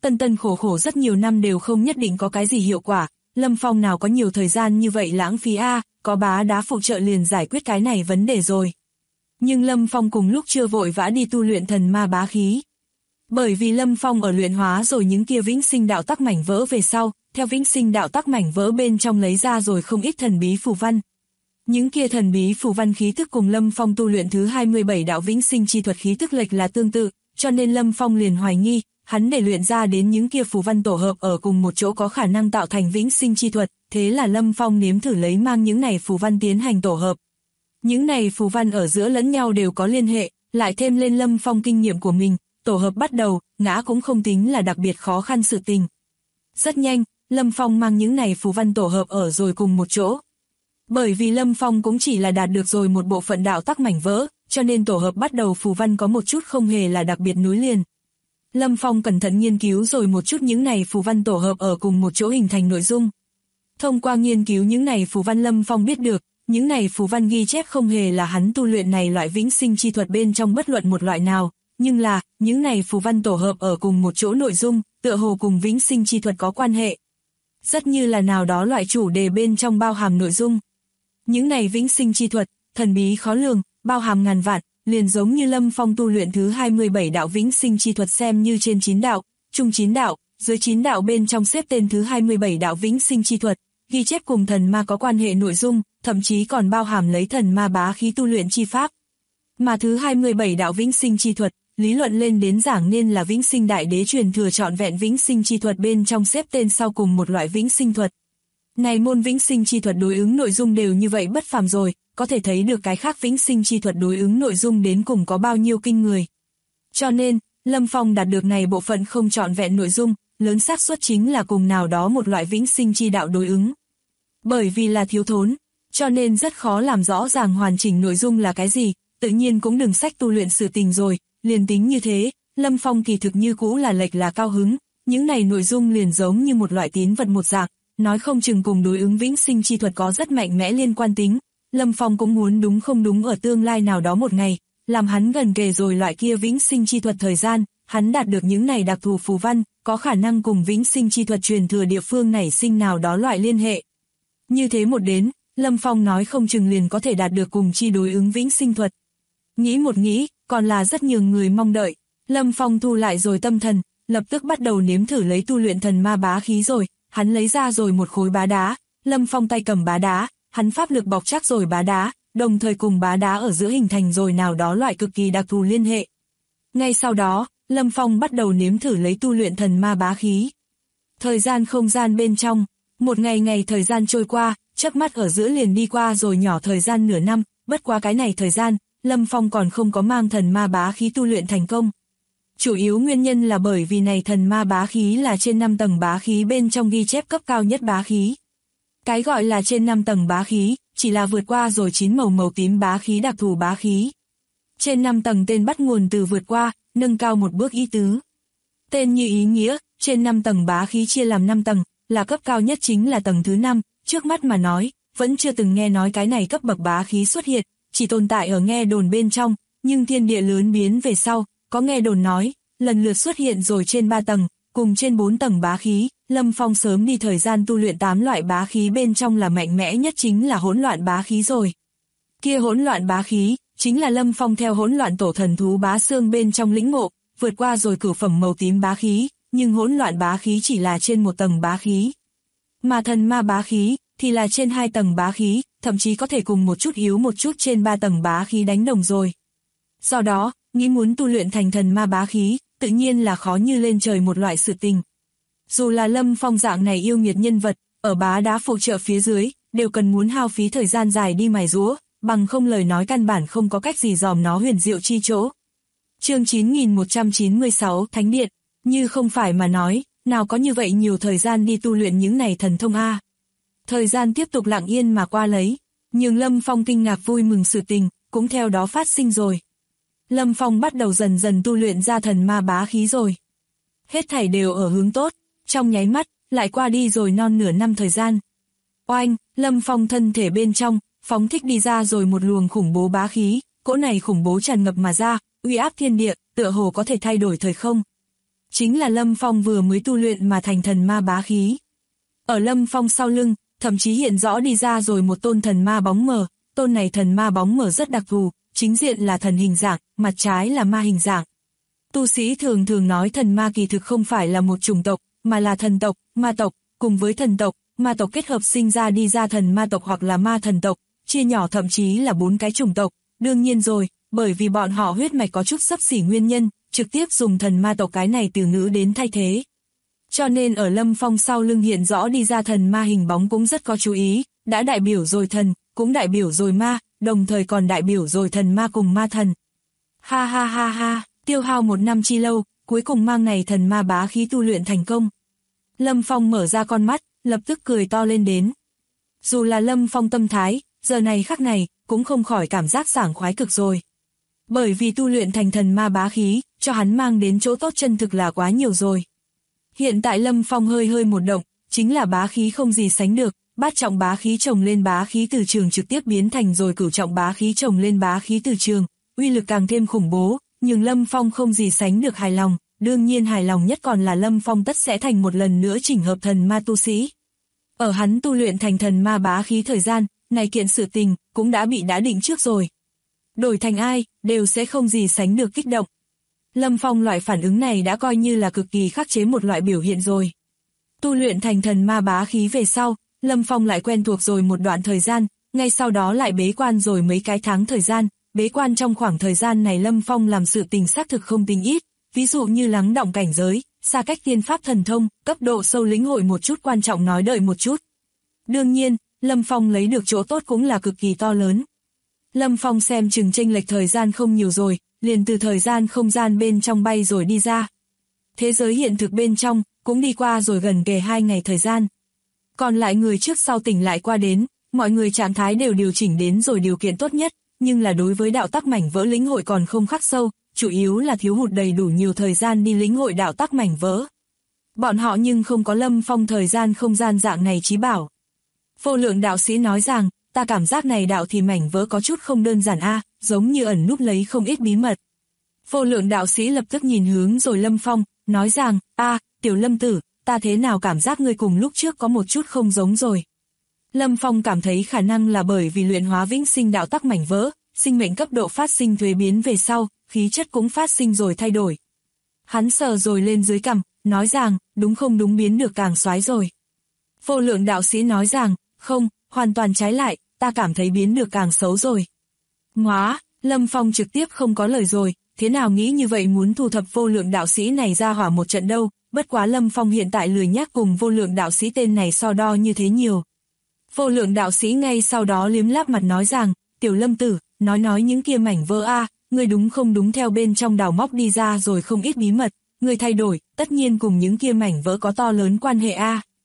tân tân khổ khổ rất nhiều năm đều không nhất định có cái gì hiệu quả, Lâm Phong nào có nhiều thời gian như vậy lãng phí có bá đá phụ trợ liền giải quyết cái này vấn đề rồi. Nhưng Lâm Phong cùng lúc chưa vội vã đi tu luyện thần ma bá khí. Bởi vì Lâm Phong ở luyện hóa rồi những kia vĩnh sinh đạo tắc mảnh vỡ về sau, theo vĩnh sinh đạo tắc mảnh vỡ bên trong lấy ra rồi không ít thần bí phù văn. Những kia thần bí phù văn khí thức cùng Lâm Phong tu luyện thứ 27 đạo vĩnh sinh chi thuật khí thức lệch là tương tự, cho nên Lâm Phong liền hoài nghi, hắn để luyện ra đến những kia phù văn tổ hợp ở cùng một chỗ có khả năng tạo thành vĩnh sinh chi thuật, thế là Lâm Phong nếm thử lấy mang những này phù văn tiến hành tổ hợp. Những này phù văn ở giữa lẫn nhau đều có liên hệ, lại thêm lên Lâm Phong kinh nghiệm của mình, tổ hợp bắt đầu, ngã cũng không tính là đặc biệt khó khăn sự tình. Rất nhanh, Lâm Phong mang những này phù văn tổ hợp ở rồi cùng một chỗ. Bởi vì Lâm Phong cũng chỉ là đạt được rồi một bộ phận đạo tắc mảnh vỡ, cho nên tổ hợp bắt đầu phù văn có một chút không hề là đặc biệt nối liền. Lâm Phong cẩn thận nghiên cứu rồi một chút những này phù văn tổ hợp ở cùng một chỗ hình thành nội dung. Thông qua nghiên cứu những này phù văn Lâm Phong biết được, những này phù văn ghi chép không hề là hắn tu luyện này loại vĩnh sinh chi thuật bên trong bất luận một loại nào, nhưng là, những này phù văn tổ hợp ở cùng một chỗ nội dung, tựa hồ cùng vĩnh sinh chi thuật có quan hệ. Rất như là nào đó loại chủ đề bên trong bao hàm nội dung. Những này vĩnh sinh chi thuật, thần bí khó lường, bao hàm ngàn vạn, liền giống như Lâm Phong tu luyện thứ 27 đạo vĩnh sinh chi thuật xem như trên 9 đạo, trung 9 đạo, dưới 9 đạo bên trong xếp tên thứ 27 đạo vĩnh sinh chi thuật, ghi chép cùng thần ma có quan hệ nội dung, thậm chí còn bao hàm lấy thần ma bá khí tu luyện chi pháp. Mà thứ 27 đạo vĩnh sinh chi thuật, lý luận lên đến giảng nên là vĩnh sinh đại đế truyền thừa trọn vẹn vĩnh sinh chi thuật bên trong xếp tên sau cùng một loại vĩnh sinh thuật. Này môn vĩnh sinh chi thuật đối ứng nội dung đều như vậy bất phàm rồi, có thể thấy được cái khác vĩnh sinh chi thuật đối ứng nội dung đến cùng có bao nhiêu kinh người. Cho nên, Lâm Phong đạt được này bộ phận không trọn vẹn nội dung, lớn xác suất chính là cùng nào đó một loại vĩnh sinh chi đạo đối ứng. Bởi vì là thiếu thốn, cho nên rất khó làm rõ ràng hoàn chỉnh nội dung là cái gì, tự nhiên cũng đừng sách tu luyện sự tình rồi, liền tính như thế, Lâm Phong kỳ thực như cũ là lệch là cao hứng, những này nội dung liền giống như một loại tín vật một dạng, nói không chừng cùng đối ứng vĩnh sinh chi thuật có rất mạnh mẽ liên quan tính. Lâm Phong cũng muốn đúng không đúng ở tương lai nào đó một ngày, làm hắn gần kề rồi loại kia vĩnh sinh chi thuật thời gian, hắn đạt được những này đặc thù phù văn, có khả năng cùng vĩnh sinh chi thuật truyền thừa địa phương nảy sinh nào đó loại liên hệ. Như thế một đến, Lâm Phong nói không chừng liền có thể đạt được cùng chi đối ứng vĩnh sinh thuật. Nghĩ một nghĩ, còn là rất nhiều người mong đợi. Lâm Phong thu lại rồi tâm thần, lập tức bắt đầu nếm thử lấy tu luyện thần ma bá khí rồi, hắn lấy ra rồi một khối bá đá, Lâm Phong tay cầm bá đá, hắn pháp lực bọc chắc rồi bá đá, đồng thời cùng bá đá ở giữa hình thành rồi nào đó loại cực kỳ đặc thù liên hệ. Ngay sau đó, Lâm Phong bắt đầu nếm thử lấy tu luyện thần ma bá khí. Thời gian không gian bên trong, một ngày thời gian trôi qua, chớp mắt ở giữa liền đi qua rồi nhỏ thời gian nửa năm, bất quá cái này thời gian, Lâm Phong còn không có mang thần ma bá khí tu luyện thành công. Chủ yếu nguyên nhân là bởi vì này thần ma bá khí là trên 5 tầng bá khí bên trong ghi chép cấp cao nhất bá khí. Cái gọi là trên 5 tầng bá khí, chỉ là vượt qua rồi 9 màu tím bá khí đặc thù bá khí. Trên 5 tầng tên bắt nguồn từ vượt qua, nâng cao một bước ý tứ. Tên như ý nghĩa, trên 5 tầng bá khí chia làm 5 tầng, là cấp cao nhất chính là tầng thứ 5, trước mắt mà nói, vẫn chưa từng nghe nói cái này cấp bậc bá khí xuất hiện, chỉ tồn tại ở nghe đồn bên trong, nhưng thiên địa lớn biến về sau, có nghe đồn nói, lần lượt xuất hiện rồi trên 3 tầng, cùng trên 4 tầng bá khí, Lâm Phong sớm đi thời gian tu luyện 8 loại bá khí bên trong là mạnh mẽ nhất chính là hỗn loạn bá khí rồi. Kia hỗn loạn bá khí, chính là Lâm Phong theo hỗn loạn tổ thần thú bá xương bên trong lĩnh ngộ, vượt qua rồi cửu phẩm màu tím bá khí, nhưng hỗn loạn bá khí chỉ là trên 1 tầng bá khí. Mà thần ma bá khí, thì là trên 2 tầng bá khí, thậm chí có thể cùng một chút yếu một chút trên 3 tầng bá khí đánh đồng rồi. Do đó, nghĩ muốn tu luyện thành thần ma bá khí, tự nhiên là khó như lên trời một loại sự tình. Dù là Lâm Phong dạng này yêu nghiệt nhân vật, ở bá đá phụ trợ phía dưới, đều cần muốn hao phí thời gian dài đi mài giũa, bằng không lời nói căn bản không có cách gì dòm nó huyền diệu chi chỗ. Chương 9196 Thánh Điện, như không phải mà nói, nào có như vậy nhiều thời gian đi tu luyện những này thần thông a. Thời gian tiếp tục lặng yên mà qua lấy, nhưng Lâm Phong kinh ngạc vui mừng sự tình, cũng theo đó phát sinh rồi. Lâm Phong bắt đầu dần dần tu luyện ra thần ma bá khí rồi. Hết thảy đều ở hướng tốt, trong nháy mắt, lại qua đi rồi non nửa năm thời gian. Oanh, Lâm Phong thân thể bên trong, phóng thích đi ra rồi một luồng khủng bố bá khí, cỗ này khủng bố tràn ngập mà ra, uy áp thiên địa, tựa hồ có thể thay đổi thời không. chính là Lâm Phong vừa mới tu luyện mà thành thần ma bá khí. Ở Lâm Phong sau lưng, thậm chí hiện rõ đi ra rồi một tôn thần ma bóng mờ, tôn này thần ma bóng mờ rất đặc thù, chính diện là thần hình dạng, mặt trái là ma hình dạng. Tu sĩ thường thường nói thần ma kỳ thực không phải là một chủng tộc, mà là thần tộc, ma tộc, cùng với thần tộc, ma tộc kết hợp sinh ra đi ra thần ma tộc hoặc là ma thần tộc, chia nhỏ thậm chí là 4 cái chủng tộc. Đương nhiên rồi, bởi vì bọn họ huyết mạch có chút xấp xỉ nguyên nhân, trực tiếp dùng thần ma tộc cái này từ ngữ đến thay thế. Cho nên ở Lâm Phong sau lưng hiện rõ đi ra thần ma hình bóng cũng rất có chú ý, đã đại biểu rồi thần, cũng đại biểu rồi ma, đồng thời còn đại biểu rồi thần ma cùng ma thần. Ha ha ha ha, tiêu hao 1 năm chi lâu, cuối cùng mang này thần ma bá khí tu luyện thành công. Lâm Phong mở ra con mắt, lập tức cười to lên đến. Dù là Lâm Phong tâm thái, giờ này khắc này, cũng không khỏi cảm giác sảng khoái cực rồi. Bởi vì tu luyện thành thần ma bá khí, cho hắn mang đến chỗ tốt chân thực là quá nhiều rồi. Hiện tại Lâm Phong hơi một động, chính là bá khí không gì sánh được, bát trọng bá khí chồng lên bá khí từ trường trực tiếp biến thành rồi cửu trọng bá khí chồng lên bá khí từ trường, uy lực càng thêm khủng bố, nhưng Lâm Phong không gì sánh được hài lòng, đương nhiên hài lòng nhất còn là Lâm Phong tất sẽ thành một lần nữa chỉnh hợp thần ma tu sĩ. Ở hắn tu luyện thành thần ma bá khí thời gian, này kiện sự tình, cũng đã định trước rồi. Đổi thành ai, đều sẽ không gì sánh được kích động. Lâm Phong loại phản ứng này đã coi như là cực kỳ khắc chế một loại biểu hiện rồi. Tu luyện thành thần ma bá khí về sau, Lâm Phong lại quen thuộc rồi một đoạn thời gian, ngay sau đó lại bế quan rồi mấy cái tháng thời gian. Bế quan trong khoảng thời gian này Lâm Phong làm sự tình xác thực không tính ít, ví dụ như lắng đọng cảnh giới, xa cách tiên pháp thần thông, cấp độ sâu lĩnh hội một chút quan trọng nói đợi một chút. Đương nhiên, Lâm Phong lấy được chỗ tốt cũng là cực kỳ to lớn. Lâm Phong xem chừng chênh lệch thời gian không nhiều rồi, liền từ thời gian không gian bên trong bay rồi đi ra. Thế giới hiện thực bên trong, cũng đi qua rồi gần kề 2 ngày thời gian. Còn lại người trước sau tỉnh lại qua đến, mọi người trạng thái đều điều chỉnh đến rồi điều kiện tốt nhất, nhưng là đối với đạo tắc mảnh vỡ lĩnh hội còn không khắc sâu, chủ yếu là thiếu hụt đầy đủ nhiều thời gian đi lĩnh hội đạo tắc mảnh vỡ. Bọn họ nhưng không có Lâm Phong thời gian không gian dạng này chí bảo. Vô Lượng đạo sĩ nói rằng, ta cảm giác này đạo thì mảnh vỡ có chút không đơn giản a, giống như ẩn núp lấy không ít bí mật. Vô Lượng đạo sĩ lập tức nhìn hướng rồi Lâm Phong, nói rằng, Tiểu Lâm tử, ta thế nào cảm giác ngươi cùng lúc trước có một chút không giống rồi. Lâm Phong cảm thấy khả năng là bởi vì luyện hóa vĩnh sinh đạo tắc mảnh vỡ, sinh mệnh cấp độ phát sinh thuế biến về sau, khí chất cũng phát sinh rồi thay đổi. Hắn sờ rồi lên dưới cằm, nói rằng, đúng không đúng biến được càng xoái rồi. Vô Lượng đạo sĩ nói rằng, không, hoàn toàn trái lại, ta cảm thấy biến được càng xấu rồi. Ngoá, Lâm Phong trực tiếp không có lời rồi, thế nào nghĩ như vậy muốn thu thập Vô Lượng đạo sĩ này ra hỏa một trận đâu, bất quá Lâm Phong hiện tại lười nhác cùng Vô Lượng đạo sĩ tên này so đo như thế nhiều. Vô Lượng đạo sĩ ngay sau đó liếm láp mặt nói rằng, Tiểu Lâm tử, nói những kia mảnh vỡ ngươi đúng không đúng theo bên trong đào móc đi ra rồi không ít bí mật, ngươi thay đổi, tất nhiên cùng những kia mảnh vỡ có to lớn quan hệ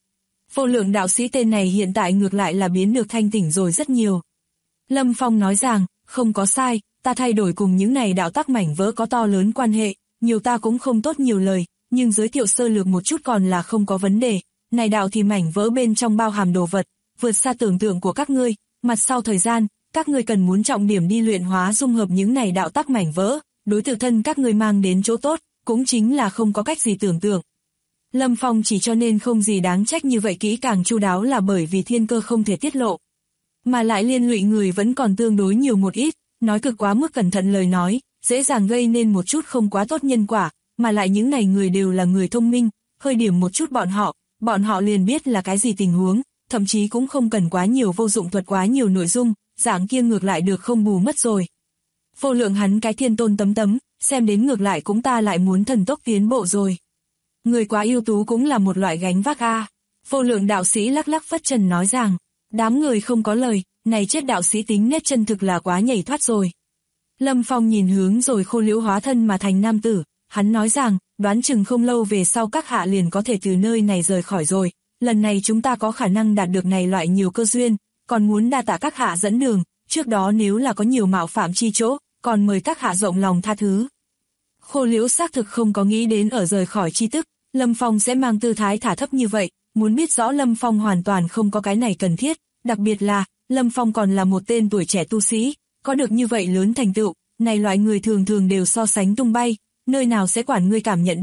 Vô Lượng đạo sĩ tên này hiện tại ngược lại là biến được thanh tỉnh rồi rất nhiều. Lâm Phong nói rằng, không có sai, ta thay đổi cùng những này đạo tắc mảnh vỡ có to lớn quan hệ, nhiều ta cũng không tốt nhiều lời, nhưng giới thiệu sơ lược một chút còn là không có vấn đề, này đạo thì mảnh vỡ bên trong bao hàm đồ vật, vượt xa tưởng tượng của các ngươi, mặt sau thời gian, các ngươi cần muốn trọng điểm đi luyện hóa dung hợp những này đạo tắc mảnh vỡ, đối tự thân các ngươi mang đến chỗ tốt, cũng chính là không có cách gì tưởng tượng. Lâm Phong chỉ cho nên không gì đáng trách như vậy kỹ càng chu đáo là bởi vì thiên cơ không thể tiết lộ. Mà lại liên lụy người vẫn còn tương đối nhiều một ít, nói cực quá mức cẩn thận lời nói, dễ dàng gây nên một chút không quá tốt nhân quả, mà lại những này người đều là người thông minh, hơi điểm một chút bọn họ liền biết là cái gì tình huống, thậm chí cũng không cần quá nhiều vô dụng thuật quá nhiều nội dung, dạng kia ngược lại được không bù mất rồi. Vô Lượng hắn cái thiên tôn tấm, xem đến ngược lại cũng ta lại muốn thần tốc tiến bộ rồi. Người quá ưu tú cũng là một loại gánh vác Vô Lượng đạo sĩ lắc lắc phất trần nói rằng, đám người không có lời, này chết đạo sĩ tính nết chân thực là quá nhảy thoát rồi. Lâm Phong nhìn hướng rồi Khô Liễu hóa thân mà thành nam tử, hắn nói rằng, đoán chừng không lâu về sau các hạ liền có thể từ nơi này rời khỏi rồi, lần này chúng ta có khả năng đạt được này loại nhiều cơ duyên, còn muốn đa tạ các hạ dẫn đường, trước đó nếu là có nhiều mạo phạm chi chỗ, còn mời các hạ rộng lòng tha thứ. Khô Liễu xác thực không có nghĩ đến ở rời khỏi chi tức, Lâm Phong sẽ mang tư thái thả thấp như vậy, muốn biết rõ Lâm Phong hoàn toàn không có cái này cần thiết, đặc biệt là, Lâm Phong còn là một tên tuổi trẻ tu sĩ, có được như vậy lớn thành tựu, này loại người thường thường đều so sánh tung bay, nơi nào sẽ quản ngươi cảm nhận đâu,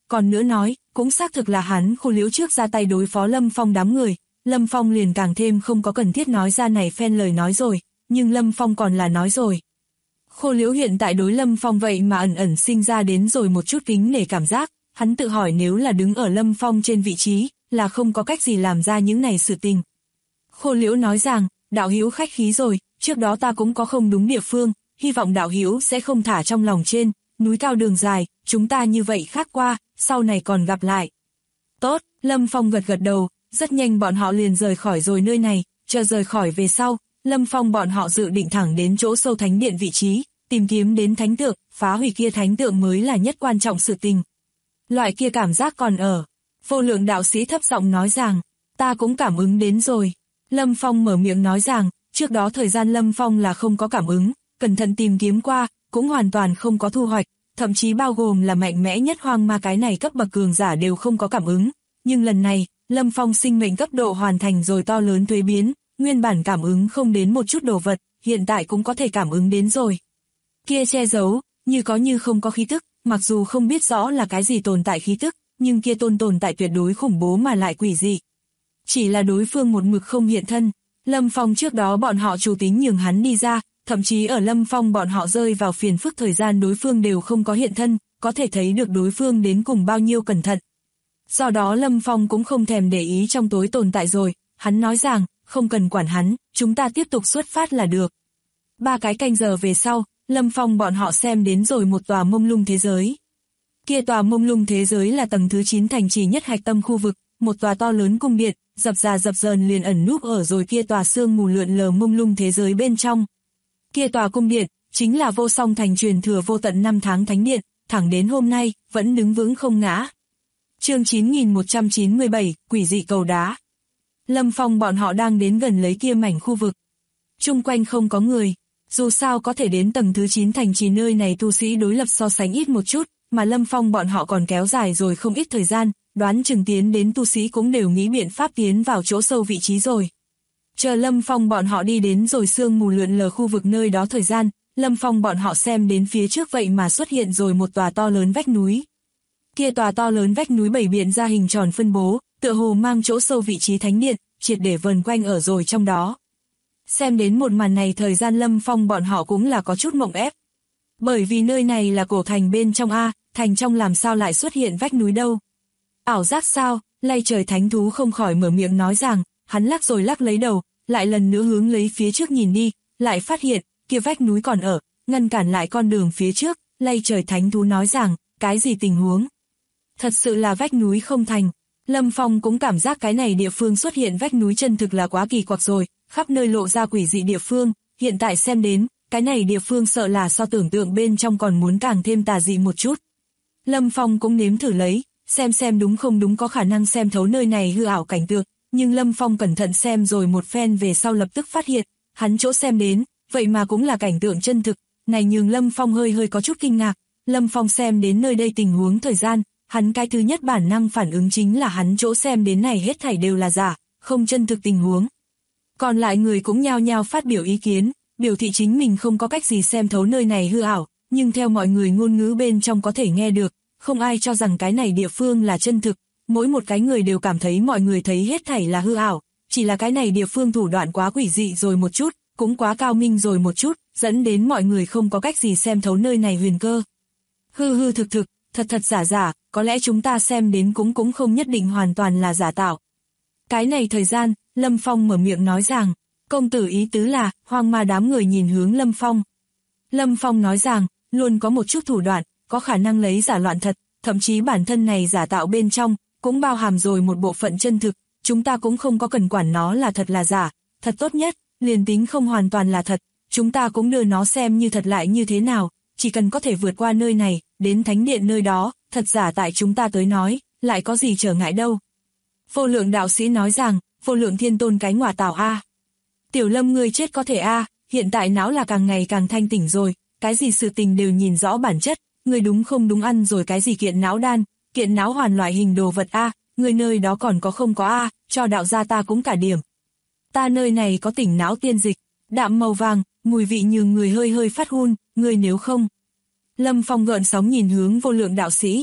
còn nữa nói, cũng xác thực là hắn Khô Liễu trước ra tay đối phó Lâm Phong đám người, Lâm Phong liền càng thêm không có cần thiết nói ra này phen lời nói rồi, nhưng Lâm Phong còn là nói rồi. Khô Liễu hiện tại đối Lâm Phong vậy mà ẩn ẩn sinh ra đến rồi một chút kính nể cảm giác, hắn tự hỏi nếu là đứng ở Lâm Phong trên vị trí, là không có cách gì làm ra những này sự tình. Khô Liễu nói rằng, đạo hữu khách khí rồi, trước đó ta cũng có không đúng địa phương, hy vọng đạo hữu sẽ không thả trong lòng trên, núi cao đường dài, chúng ta như vậy khác qua, sau này còn gặp lại. Tốt, Lâm Phong gật gật đầu, rất nhanh bọn họ liền rời khỏi rồi nơi này, chờ rời khỏi về sau, Lâm Phong bọn họ dự định thẳng đến chỗ sâu thánh điện vị trí, tìm kiếm đến thánh tượng, phá hủy kia thánh tượng mới là nhất quan trọng sự tình. Loại kia cảm giác còn ở. Vô Lượng đạo sĩ thấp giọng nói rằng, ta cũng cảm ứng đến rồi. Lâm Phong mở miệng nói rằng, trước đó thời gian Lâm Phong là không có cảm ứng, cẩn thận tìm kiếm qua, cũng hoàn toàn không có thu hoạch, thậm chí bao gồm là mạnh mẽ nhất hoang ma cái này cấp bậc cường giả đều không có cảm ứng. Nhưng lần này, Lâm Phong sinh mệnh cấp độ hoàn thành rồi to lớn thuế biến, nguyên bản cảm ứng không đến một chút đồ vật, hiện tại cũng có thể cảm ứng đến rồi. Kia che giấu, như có như không có khí tức, mặc dù không biết rõ là cái gì tồn tại khí tức, nhưng kia tồn tại tuyệt đối khủng bố mà lại quỷ dị. Chỉ là đối phương một mực không hiện thân, Lâm Phong trước đó bọn họ chủ tính nhường hắn đi ra, thậm chí ở Lâm Phong bọn họ rơi vào phiền phức thời gian đối phương đều không có hiện thân, có thể thấy được đối phương đến cùng bao nhiêu cẩn thận. Do đó Lâm Phong cũng không thèm để ý trong tối tồn tại rồi, hắn nói rằng, không cần quản hắn, chúng ta tiếp tục xuất phát là được. 3 cái canh giờ về sau, Lâm Phong bọn họ xem đến rồi một tòa mông lung thế giới. Kia tòa mông lung thế giới là tầng thứ 9 thành trì nhất hạch tâm khu vực, một tòa to lớn cung điện, dập dờn liền ẩn núp ở rồi kia tòa sương mù lượn lờ mông lung thế giới bên trong. Kia tòa cung điện, chính là Vô Song Thành truyền thừa vô tận 5 tháng thánh điện, thẳng đến hôm nay, vẫn đứng vững không ngã. Chương 9197, quỷ dị cầu đá. Lâm Phong bọn họ đang đến gần lấy kia mảnh khu vực. Chung quanh không có người, dù sao có thể đến tầng thứ 9 thành trì nơi này tu sĩ đối lập so sánh ít một chút, mà Lâm Phong bọn họ còn kéo dài rồi không ít thời gian, đoán chừng tiến đến tu sĩ cũng đều nghĩ biện pháp tiến vào chỗ sâu vị trí rồi. Chờ Lâm Phong bọn họ đi đến rồi sương mù lượn lờ khu vực nơi đó thời gian, Lâm Phong bọn họ xem đến phía trước vậy mà xuất hiện rồi một tòa to lớn vách núi. Kia tòa to lớn vách núi bảy biện ra hình tròn phân bố, tựa hồ mang chỗ sâu vị trí thánh điện, triệt để vần quanh ở rồi trong đó. Xem đến một màn này thời gian Lâm Phong bọn họ cũng là có chút mộng ép. Bởi vì nơi này là cổ thành bên trong A, thành trong làm sao lại xuất hiện vách núi đâu. Ảo giác sao, lay trời thánh thú không khỏi mở miệng nói rằng, hắn lắc rồi lắc lấy đầu, lại lần nữa hướng lấy phía trước nhìn đi, lại phát hiện, kia vách núi còn ở, ngăn cản lại con đường phía trước, lay trời thánh thú nói rằng, cái gì tình huống? Thật sự là vách núi không thành. Lâm Phong cũng cảm giác cái này địa phương xuất hiện vách núi chân thực là quá kỳ quặc rồi, khắp nơi lộ ra quỷ dị địa phương, hiện tại xem đến, cái này địa phương sợ là so tưởng tượng bên trong còn muốn càng thêm tà dị một chút. Lâm Phong cũng nếm thử lấy, xem đúng không đúng có khả năng xem thấu nơi này hư ảo cảnh tượng, nhưng Lâm Phong cẩn thận xem rồi một phen về sau lập tức phát hiện, hắn chỗ xem đến, vậy mà cũng là cảnh tượng chân thực, này nhường Lâm Phong hơi có chút kinh ngạc. Lâm Phong xem đến nơi đây tình huống thời gian, hắn cái thứ nhất bản năng phản ứng chính là hắn chỗ xem đến này hết thảy đều là giả, không chân thực tình huống. Còn lại người cũng nhao nhao phát biểu ý kiến, biểu thị chính mình không có cách gì xem thấu nơi này hư ảo, nhưng theo mọi người ngôn ngữ bên trong có thể nghe được, không ai cho rằng cái này địa phương là chân thực, mỗi một cái người đều cảm thấy mọi người thấy hết thảy là hư ảo, chỉ là cái này địa phương thủ đoạn quá quỷ dị rồi một chút, cũng quá cao minh rồi một chút, dẫn đến mọi người không có cách gì xem thấu nơi này huyền cơ. Hư thực, thật giả, có lẽ chúng ta xem đến cũng không nhất định hoàn toàn là giả tạo. Cái này thời gian, Lâm Phong mở miệng nói rằng, công tử ý tứ là, hoang ma đám người nhìn hướng Lâm Phong. Lâm Phong nói rằng, luôn có một chút thủ đoạn, có khả năng lấy giả loạn thật, thậm chí bản thân này giả tạo bên trong, cũng bao hàm rồi một bộ phận chân thực, chúng ta cũng không có cần quản nó là thật là giả, thật tốt nhất, liền tính không hoàn toàn là thật, chúng ta cũng đưa nó xem như thật lại như thế nào, chỉ cần có thể vượt qua nơi này, đến thánh điện nơi đó, thật giả tại chúng ta tới nói, lại có gì trở ngại đâu. Vô Lượng đạo sĩ nói rằng, Vô Lượng thiên tôn cái ngọa tảo a. Tiểu Lâm ngươi chết có thể a, hiện tại não là càng ngày càng thanh tỉnh rồi, cái gì sự tình đều nhìn rõ bản chất, ngươi đúng không đúng ăn rồi cái gì kiện não đan, kiện não hoàn loại hình đồ vật a, ngươi nơi đó còn có không có a, cho đạo gia ta cũng cả điểm. Ta nơi này có tỉnh não tiên dịch, đạm màu vàng, mùi vị nhường người hơi phát hun, ngươi nếu không. Lâm Phong gợn sóng nhìn hướng Vô Lượng đạo sĩ.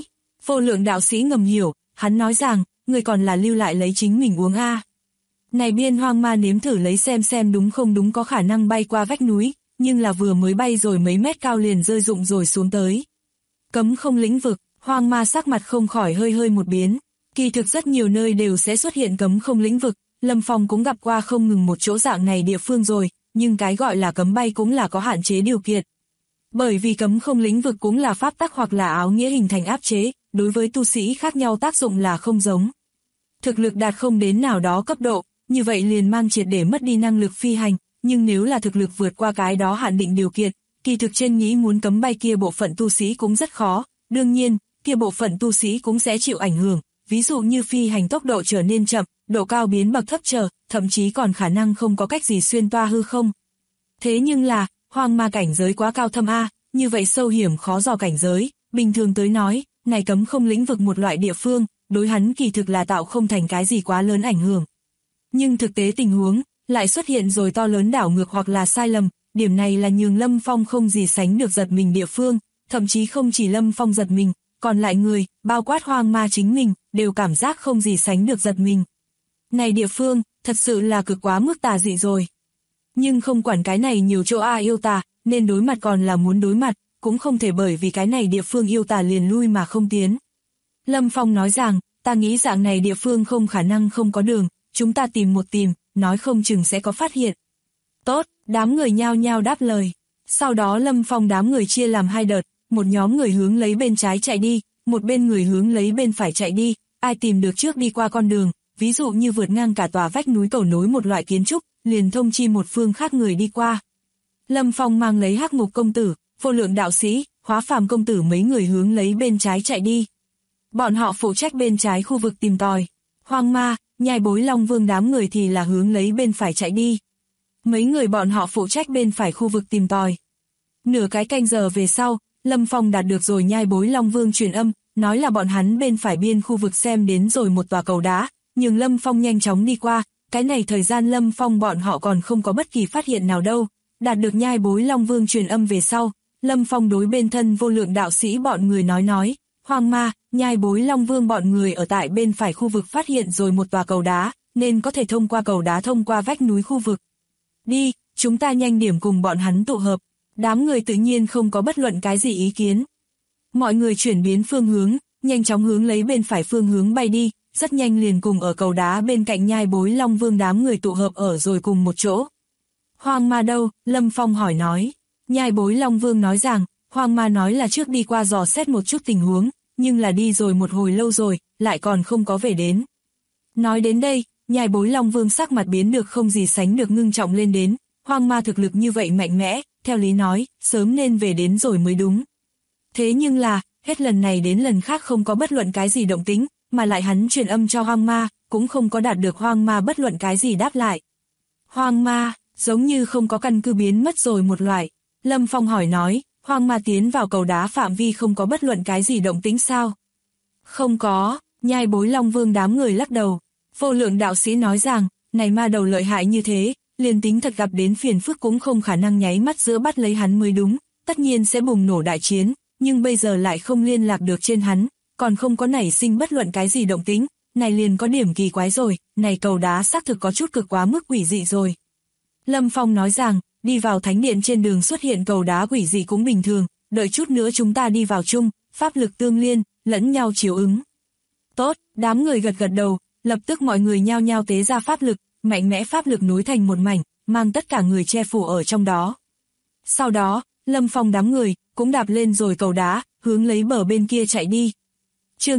Vô lượng đạo sĩ ngầm hiểu, hắn nói rằng, người còn là lưu lại lấy chính mình uống a. Này Biên Hoang Ma nếm thử lấy xem đúng không đúng có khả năng bay qua vách núi, nhưng là vừa mới bay rồi mấy mét cao liền rơi rụng rồi xuống tới. Cấm không lĩnh vực, Hoang Ma sắc mặt không khỏi hơi một biến. Kỳ thực rất nhiều nơi đều sẽ xuất hiện cấm không lĩnh vực, Lâm Phong cũng gặp qua không ngừng một chỗ dạng này địa phương rồi, nhưng cái gọi là cấm bay cũng là có hạn chế điều kiện. Bởi vì cấm không lĩnh vực cũng là pháp tắc hoặc là áo nghĩa hình thành áp chế, đối với tu sĩ khác nhau tác dụng là không giống. Thực lực đạt không đến nào đó cấp độ, như vậy liền mang triệt để mất đi năng lực phi hành, nhưng nếu là thực lực vượt qua cái đó hạn định điều kiện, kỳ thực trên nghĩ muốn cấm bay kia bộ phận tu sĩ cũng rất khó, đương nhiên, kia bộ phận tu sĩ cũng sẽ chịu ảnh hưởng, ví dụ như phi hành tốc độ trở nên chậm, độ cao biến bậc thấp trở, thậm chí còn khả năng không có cách gì xuyên toa hư không. Thế nhưng là, Hoang Ma cảnh giới quá cao thâm a, như vậy sâu hiểm khó dò cảnh giới, bình thường tới nói, này cấm không lĩnh vực một loại địa phương, đối hắn kỳ thực là tạo không thành cái gì quá lớn ảnh hưởng. Nhưng thực tế tình huống, lại xuất hiện rồi to lớn đảo ngược hoặc là sai lầm, điểm này là nhường Lâm Phong không gì sánh được giật mình địa phương, thậm chí không chỉ Lâm Phong giật mình, còn lại người, bao quát Hoang Ma chính mình, đều cảm giác không gì sánh được giật mình. Này địa phương, thật sự là cực quá mức tà dị rồi. Nhưng không quản cái này nhiều chỗ yêu tà, nên đối mặt còn là muốn đối mặt, cũng không thể bởi vì cái này địa phương yêu tà liền lui mà không tiến. Lâm Phong nói rằng, ta nghĩ dạng này địa phương không khả năng không có đường, chúng ta tìm một tìm, nói không chừng sẽ có phát hiện. Tốt, đám người nhao nhao đáp lời. Sau đó Lâm Phong đám người chia làm hai đợt, một nhóm người hướng lấy bên trái chạy đi, một bên người hướng lấy bên phải chạy đi, ai tìm được trước đi qua con đường, ví dụ như vượt ngang cả tòa vách núi cầu nối một loại kiến trúc, liền thông chi một phương khác người đi qua. Lâm Phong mang lấy Hắc Ngục công tử, Vô Lượng đạo sĩ, Hóa Phàm công tử mấy người hướng lấy bên trái chạy đi. Bọn họ phụ trách bên trái khu vực tìm tòi. Hoang Ma, Nhai Bối Long Vương đám người thì là hướng lấy bên phải chạy đi. Mấy người bọn họ phụ trách bên phải khu vực tìm tòi. Nửa cái canh giờ về sau, Lâm Phong đạt được rồi Nhai Bối Long Vương truyền âm, nói là bọn hắn bên phải biên khu vực xem đến rồi một tòa cầu đá, nhưng Lâm Phong nhanh chóng đi qua, cái này thời gian Lâm Phong bọn họ còn không có bất kỳ phát hiện nào đâu. Đạt được Nhai Bối Long Vương truyền âm về sau, Lâm Phong đối bên thân Vô Lượng đạo sĩ bọn người nói, Hoang Ma, Nhai Bối Long Vương bọn người ở tại bên phải khu vực phát hiện rồi một tòa cầu đá, nên có thể thông qua cầu đá thông qua vách núi khu vực. Đi, chúng ta nhanh điểm cùng bọn hắn tụ hợp. Đám người tự nhiên không có bất luận cái gì ý kiến. Mọi người chuyển biến phương hướng, nhanh chóng hướng lấy bên phải phương hướng bay đi, rất nhanh liền cùng ở cầu đá bên cạnh Nhai Bối Long Vương đám người tụ hợp ở rồi cùng một chỗ. Hoang Ma đâu? Lâm Phong hỏi nói. Nhai Bối Long Vương nói rằng, Hoang Ma nói là trước đi qua dò xét một chút tình huống, nhưng là đi rồi một hồi lâu rồi, lại còn không có về đến. Nói đến đây, Nhai Bối Long Vương sắc mặt biến được không gì sánh được ngưng trọng lên đến, Hoang Ma thực lực như vậy mạnh mẽ, theo lý nói, sớm nên về đến rồi mới đúng. Thế nhưng là, hết lần này đến lần khác không có bất luận cái gì động tĩnh, mà lại hắn truyền âm cho Hoang Ma, cũng không có đạt được Hoang Ma bất luận cái gì đáp lại. Hoang Ma, giống như không có căn cứ biến mất rồi một loại. Lâm Phong hỏi nói, Hoang Ma tiến vào cầu đá phạm vi không có bất luận cái gì động tĩnh sao? Không có, Nhai Bối Long Vương đám người lắc đầu. Vô Lượng đạo sĩ nói rằng, này ma đầu lợi hại như thế, liền tính thật gặp đến phiền phức cũng không khả năng nháy mắt giữa bắt lấy hắn mới đúng, tất nhiên sẽ bùng nổ đại chiến, nhưng bây giờ lại không liên lạc được trên hắn, còn không có nảy sinh bất luận cái gì động tĩnh, này liền có điểm kỳ quái rồi, này cầu đá xác thực có chút cực quá mức quỷ dị rồi. Lâm Phong nói rằng, đi vào thánh điện trên đường xuất hiện cầu đá quỷ dị cũng bình thường, đợi chút nữa chúng ta đi vào chung, pháp lực tương liên, lẫn nhau chiếu ứng. Tốt, đám người gật đầu, lập tức mọi người nhao nhao tế ra pháp lực, mạnh mẽ pháp lực nối thành một mảnh, mang tất cả người che phủ ở trong đó. Sau đó, Lâm Phong đám người cũng đạp lên rồi cầu đá, hướng lấy bờ bên kia chạy đi. Chương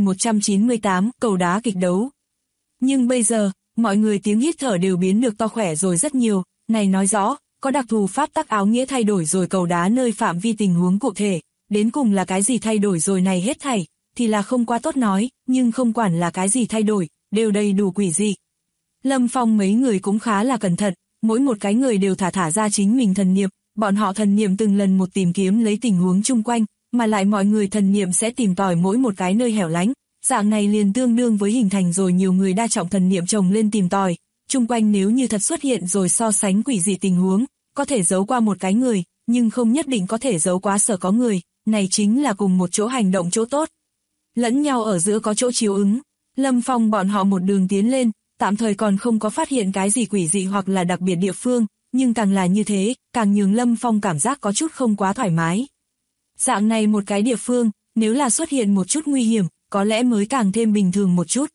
9198, cầu đá kịch đấu. Nhưng bây giờ, mọi người tiếng hít thở đều biến được to khỏe rồi rất nhiều, này nói rõ, có đặc thù pháp tắc áo nghĩa thay đổi rồi cầu đá nơi phạm vi tình huống cụ thể, đến cùng là cái gì thay đổi rồi này hết thảy, thì là không quá tốt nói, nhưng không quản là cái gì thay đổi, đều đầy đủ quỷ dị. Lâm Phong mấy người cũng khá là cẩn thận, mỗi một cái người đều thả ra chính mình thần niệm, bọn họ thần niệm từng lần một tìm kiếm lấy tình huống chung quanh, mà lại mọi người thần niệm sẽ tìm tòi mỗi một cái nơi hẻo lánh, dạng này liền tương đương với hình thành rồi nhiều người đa trọng thần niệm chồng lên tìm tòi, chung quanh nếu như thật xuất hiện rồi so sánh quỷ dị tình huống, có thể giấu qua một cái người, nhưng không nhất định có thể giấu quá sở có người, này chính là cùng một chỗ hành động chỗ tốt. lẫn nhau ở giữa có chỗ chiếu ứng. Lâm Phong bọn họ một đường tiến lên, tạm thời còn không có phát hiện cái gì quỷ dị hoặc là đặc biệt địa phương, nhưng càng là như thế, càng nhường Lâm Phong cảm giác có chút không quá thoải mái. Dạng này một cái địa phương, nếu là xuất hiện một chút nguy hiểm, có lẽ mới càng thêm bình thường một chút.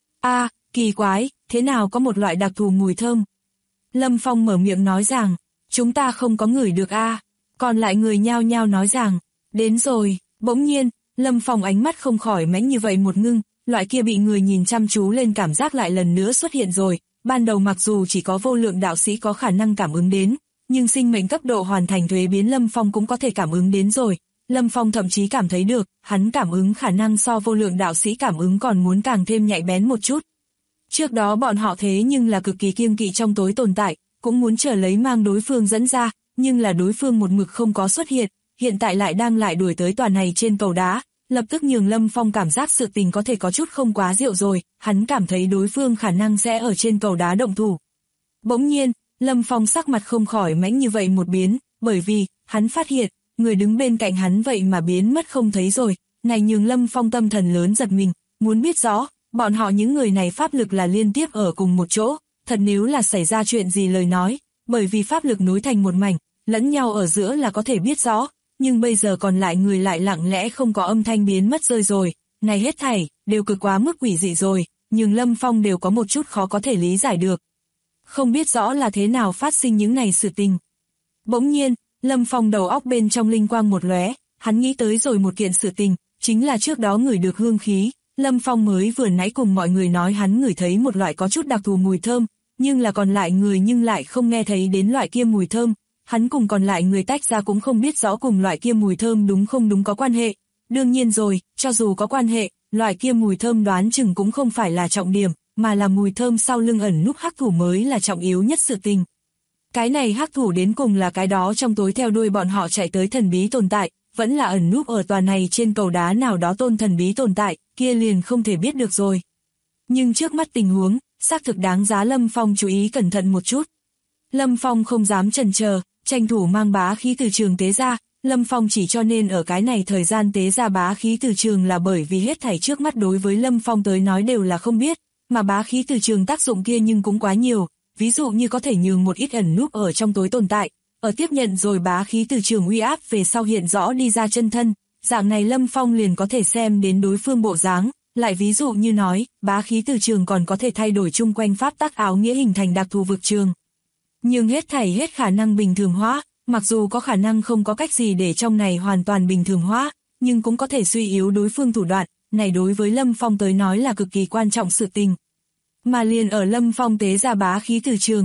Kỳ quái, thế nào có một loại đặc thù mùi thơm? Lâm Phong mở miệng nói rằng, chúng ta không có ngửi được Còn lại người nhao nhao nói rằng, đến rồi. Bỗng nhiên, Lâm Phong ánh mắt không khỏi mãnh như vậy một ngưng, loại kia bị người nhìn chăm chú lên cảm giác lại lần nữa xuất hiện rồi. Ban đầu mặc dù chỉ có vô lượng đạo sĩ có khả năng cảm ứng đến, nhưng sinh mệnh cấp độ hoàn thành thuế biến Lâm Phong cũng có thể cảm ứng đến rồi. Lâm Phong thậm chí cảm thấy được, hắn cảm ứng khả năng so vô lượng đạo sĩ cảm ứng còn muốn càng thêm nhạy bén một chút. Trước đó bọn họ thế nhưng là cực kỳ kiêng kỵ trong tối tồn tại, cũng muốn chờ lấy mang đối phương dẫn ra, nhưng là đối phương một mực không có xuất hiện tại lại đang lại đuổi tới tòa này trên cầu đá, lập tức nhường Lâm Phong cảm giác sự tình có thể có chút không quá diệu rồi, hắn cảm thấy đối phương khả năng sẽ ở trên cầu đá động thủ. Bỗng nhiên, Lâm Phong sắc mặt không khỏi mãnh như vậy một biến, bởi vì, hắn phát hiện, người đứng bên cạnh hắn vậy mà biến mất không thấy rồi, này nhường Lâm Phong tâm thần lớn giật mình, muốn biết rõ, bọn họ những người này pháp lực là liên tiếp ở cùng một chỗ, thật nếu là xảy ra chuyện gì lời nói, bởi vì pháp lực nối thành một mảnh, lẫn nhau ở giữa là có thể biết rõ, nhưng bây giờ còn lại người lại lặng lẽ không có âm thanh biến mất rơi rồi, này hết thảy, đều cực quá mức quỷ dị rồi, nhưng Lâm Phong đều có một chút khó có thể lý giải được. Không biết rõ là thế nào phát sinh những này sự tình. Bỗng nhiên, Lâm Phong đầu óc bên trong linh quang một lóe, hắn nghĩ tới rồi một kiện sự tình, chính là trước đó ngửi được hương khí, Lâm Phong mới vừa nãy cùng mọi người nói hắn ngửi thấy một loại có chút đặc thù mùi thơm, nhưng là còn lại người nhưng lại không nghe thấy đến loại kia mùi thơm, hắn cùng còn lại người tách ra cũng không biết rõ cùng loại kia mùi thơm đúng không đúng có quan hệ. Đương nhiên rồi, cho dù có quan hệ, loại kia mùi thơm đoán chừng cũng không phải là trọng điểm, mà là mùi thơm sau lưng ẩn núp hắc thủ mới là trọng yếu nhất sự tình. Cái này hắc thủ đến cùng là cái đó trong tối theo đuôi bọn họ chạy tới thần bí tồn tại, vẫn là ẩn núp ở tòa này trên cầu đá nào đó tôn thần bí tồn tại, kia liền không thể biết được rồi. Nhưng trước mắt tình huống, xác thực đáng giá Lâm Phong chú ý cẩn thận một chút. Lâm Phong không dám chần chờ, tranh thủ mang bá khí từ trường tế ra, Lâm Phong chỉ cho nên ở cái này thời gian tế ra bá khí từ trường là bởi vì hết thảy trước mắt đối với Lâm Phong tới nói đều là không biết, mà bá khí từ trường tác dụng kia nhưng cũng quá nhiều, ví dụ như có thể nhường một ít ẩn núp ở trong tối tồn tại, ở tiếp nhận rồi bá khí từ trường uy áp về sau hiện rõ đi ra chân thân, dạng này Lâm Phong liền có thể xem đến đối phương bộ dáng, lại ví dụ như nói, bá khí từ trường còn có thể thay đổi chung quanh pháp tắc áo nghĩa hình thành đặc thù vực trường. Nhưng hết thảy hết khả năng bình thường hóa, mặc dù có khả năng không có cách gì để trong này hoàn toàn bình thường hóa, nhưng cũng có thể suy yếu đối phương thủ đoạn, này đối với Lâm Phong tới nói là cực kỳ quan trọng sự tình. Mà liền ở Lâm Phong tế ra bá khí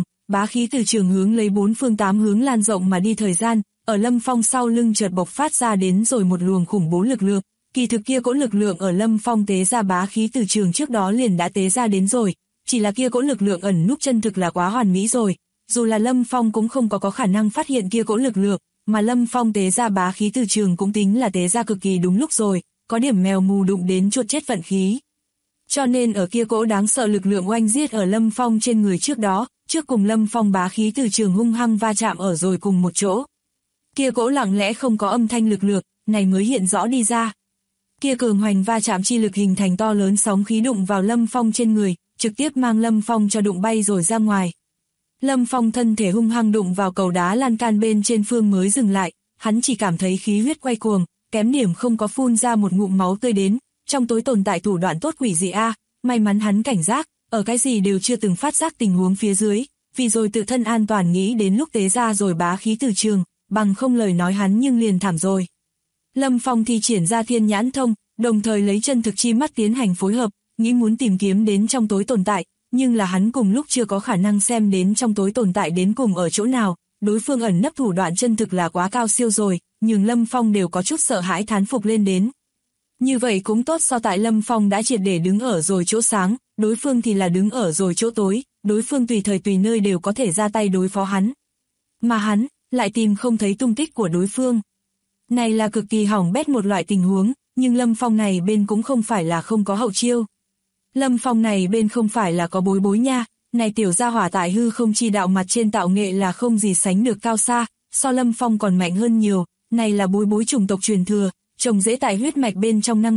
từ trường hướng lấy 4 phương 8 hướng lan rộng mà đi thời gian, ở Lâm Phong sau lưng chợt bộc phát ra đến rồi một luồng khủng bố lực lượng, kỳ thực kia cỗ lực lượng ở Lâm Phong tế ra bá khí từ trường trước đó liền đã tế ra đến rồi, chỉ là kia cỗ lực lượng ẩn núp chân thực là quá hoàn mỹ rồi, dù là Lâm Phong cũng không có khả năng phát hiện kia cỗ lực lượng, mà Lâm Phong tế ra bá khí từ trường cũng tính là tế ra cực kỳ đúng lúc rồi, có điểm mèo mù đụng đến chuột chết vận khí. Cho nên ở kia cỗ đáng sợ lực lượng oanh giết ở Lâm Phong trên người trước đó, trước cùng Lâm Phong bá khí từ trường hung hăng va chạm ở rồi cùng một chỗ. Kia cỗ lặng lẽ không có âm thanh lực lượng, này mới hiện rõ đi ra. Kia cường hoành va chạm chi lực hình thành to lớn sóng khí đụng vào Lâm Phong trên người, trực tiếp mang Lâm Phong cho đụng bay rồi ra ngoài. Lâm Phong thân thể hung hăng đụng vào cầu đá lan can bên trên phương mới dừng lại, hắn chỉ cảm thấy khí huyết quay cuồng, kém điểm không có phun ra một ngụm máu tươi đến, trong tối tồn tại thủ đoạn tốt quỷ gì may mắn hắn cảnh giác, ở cái gì đều chưa từng phát giác tình huống phía dưới, vì rồi tự thân an toàn nghĩ đến lúc tế ra rồi bá khí từ trường, bằng không lời nói hắn nhưng liền thảm rồi. Lâm Phong thi triển ra thiên nhãn thông, đồng thời lấy chân thực chi mắt tiến hành phối hợp, nghĩ muốn tìm kiếm đến trong tối tồn tại, nhưng là hắn cùng lúc chưa có khả năng xem đến trong tối tồn tại đến cùng ở chỗ nào, đối phương ẩn nấp thủ đoạn chân thực là quá cao siêu rồi, nhưng Lâm Phong đều có chút sợ hãi thán phục lên đến. Như vậy cũng tốt so tại Lâm Phong đã triệt để đứng ở rồi chỗ sáng, đối phương thì là đứng ở rồi chỗ tối, đối phương tùy thời tùy nơi đều có thể ra tay đối phó hắn. Mà hắn, lại tìm không thấy tung tích của đối phương. Này là cực kỳ hỏng bét một loại tình huống, nhưng Lâm Phong này bên cũng không phải là không có hậu chiêu. Lâm Phong này bên không phải là có bối bối nha, này tiểu gia hỏa tại hư không chi đạo mặt trên tạo nghệ là không gì sánh được cao xa, so Lâm Phong còn mạnh hơn nhiều, này là bối bối chủng tộc truyền thừa, trồng rễ tại huyết mạch bên trong năng lực,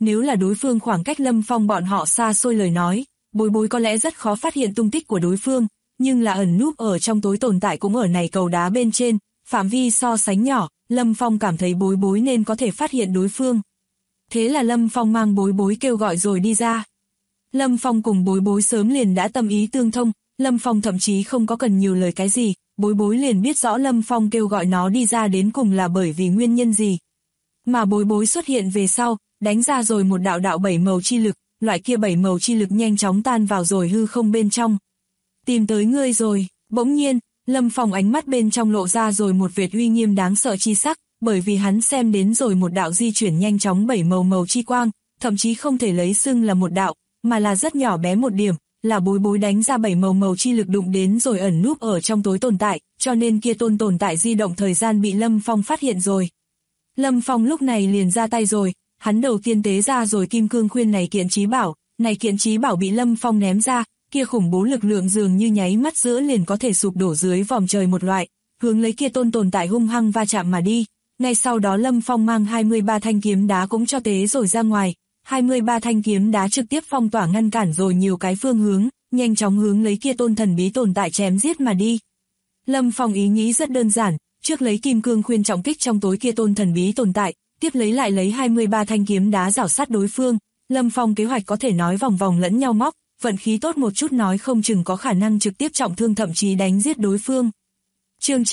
nếu là đối phương khoảng cách Lâm Phong bọn họ xa xôi lời nói, Bối Bối có lẽ rất khó phát hiện tung tích của đối phương, nhưng là ẩn núp ở trong tối tồn tại cũng ở này cầu đá bên trên, phạm vi so sánh nhỏ, Lâm Phong cảm thấy Bối Bối nên có thể phát hiện đối phương. Thế là Lâm Phong mang Bối Bối kêu gọi rồi đi ra. Lâm Phong cùng Bối Bối sớm liền đã tâm ý tương thông, Lâm Phong thậm chí không có cần nhiều lời cái gì, Bối Bối liền biết rõ Lâm Phong kêu gọi nó đi ra đến cùng là bởi vì nguyên nhân gì. Mà Bối Bối xuất hiện về sau, đánh ra rồi một đạo đạo 7 màu chi lực, loại kia 7 màu chi lực nhanh chóng tan vào rồi hư không bên trong. Tìm tới ngươi rồi, bỗng nhiên, Lâm Phong ánh mắt bên trong lộ ra rồi một vệt uy nghiêm đáng sợ chi sắc, bởi vì hắn xem đến rồi một đạo di chuyển nhanh chóng 7 màu chi quang, thậm chí không thể lấy xưng là một đạo, mà là rất nhỏ bé một điểm, là Bối Bối đánh ra 7 màu chi lực đụng đến rồi ẩn núp ở trong tối tồn tại, cho nên kia tồn tại di động thời gian bị Lâm Phong phát hiện rồi. Lâm Phong lúc này liền ra tay rồi, hắn đầu tiên tế ra rồi kim cương khuyên này kiện chí bảo bị Lâm Phong ném ra, kia khủng bố lực lượng dường như nháy mắt giữa liền có thể sụp đổ dưới vòm trời một loại, hướng lấy kia tồn tại hung hăng va chạm mà đi. Ngay sau đó Lâm Phong mang 23 thanh kiếm đá cũng cho tế rồi ra ngoài, 23 thanh kiếm đá trực tiếp phong tỏa ngăn cản rồi nhiều cái phương hướng, nhanh chóng hướng lấy kia thần bí tồn tại chém giết mà đi. Lâm Phong ý nghĩ rất đơn giản, trước lấy kim cương khuyên trọng kích trong tối kia thần bí tồn tại, tiếp lấy 23 thanh kiếm đá rảo sát đối phương. Lâm Phong kế hoạch có thể nói vòng vòng lẫn nhau móc, vận khí tốt một chút nói không chừng có khả năng trực tiếp trọng thương thậm chí đánh giết đối phương. Chương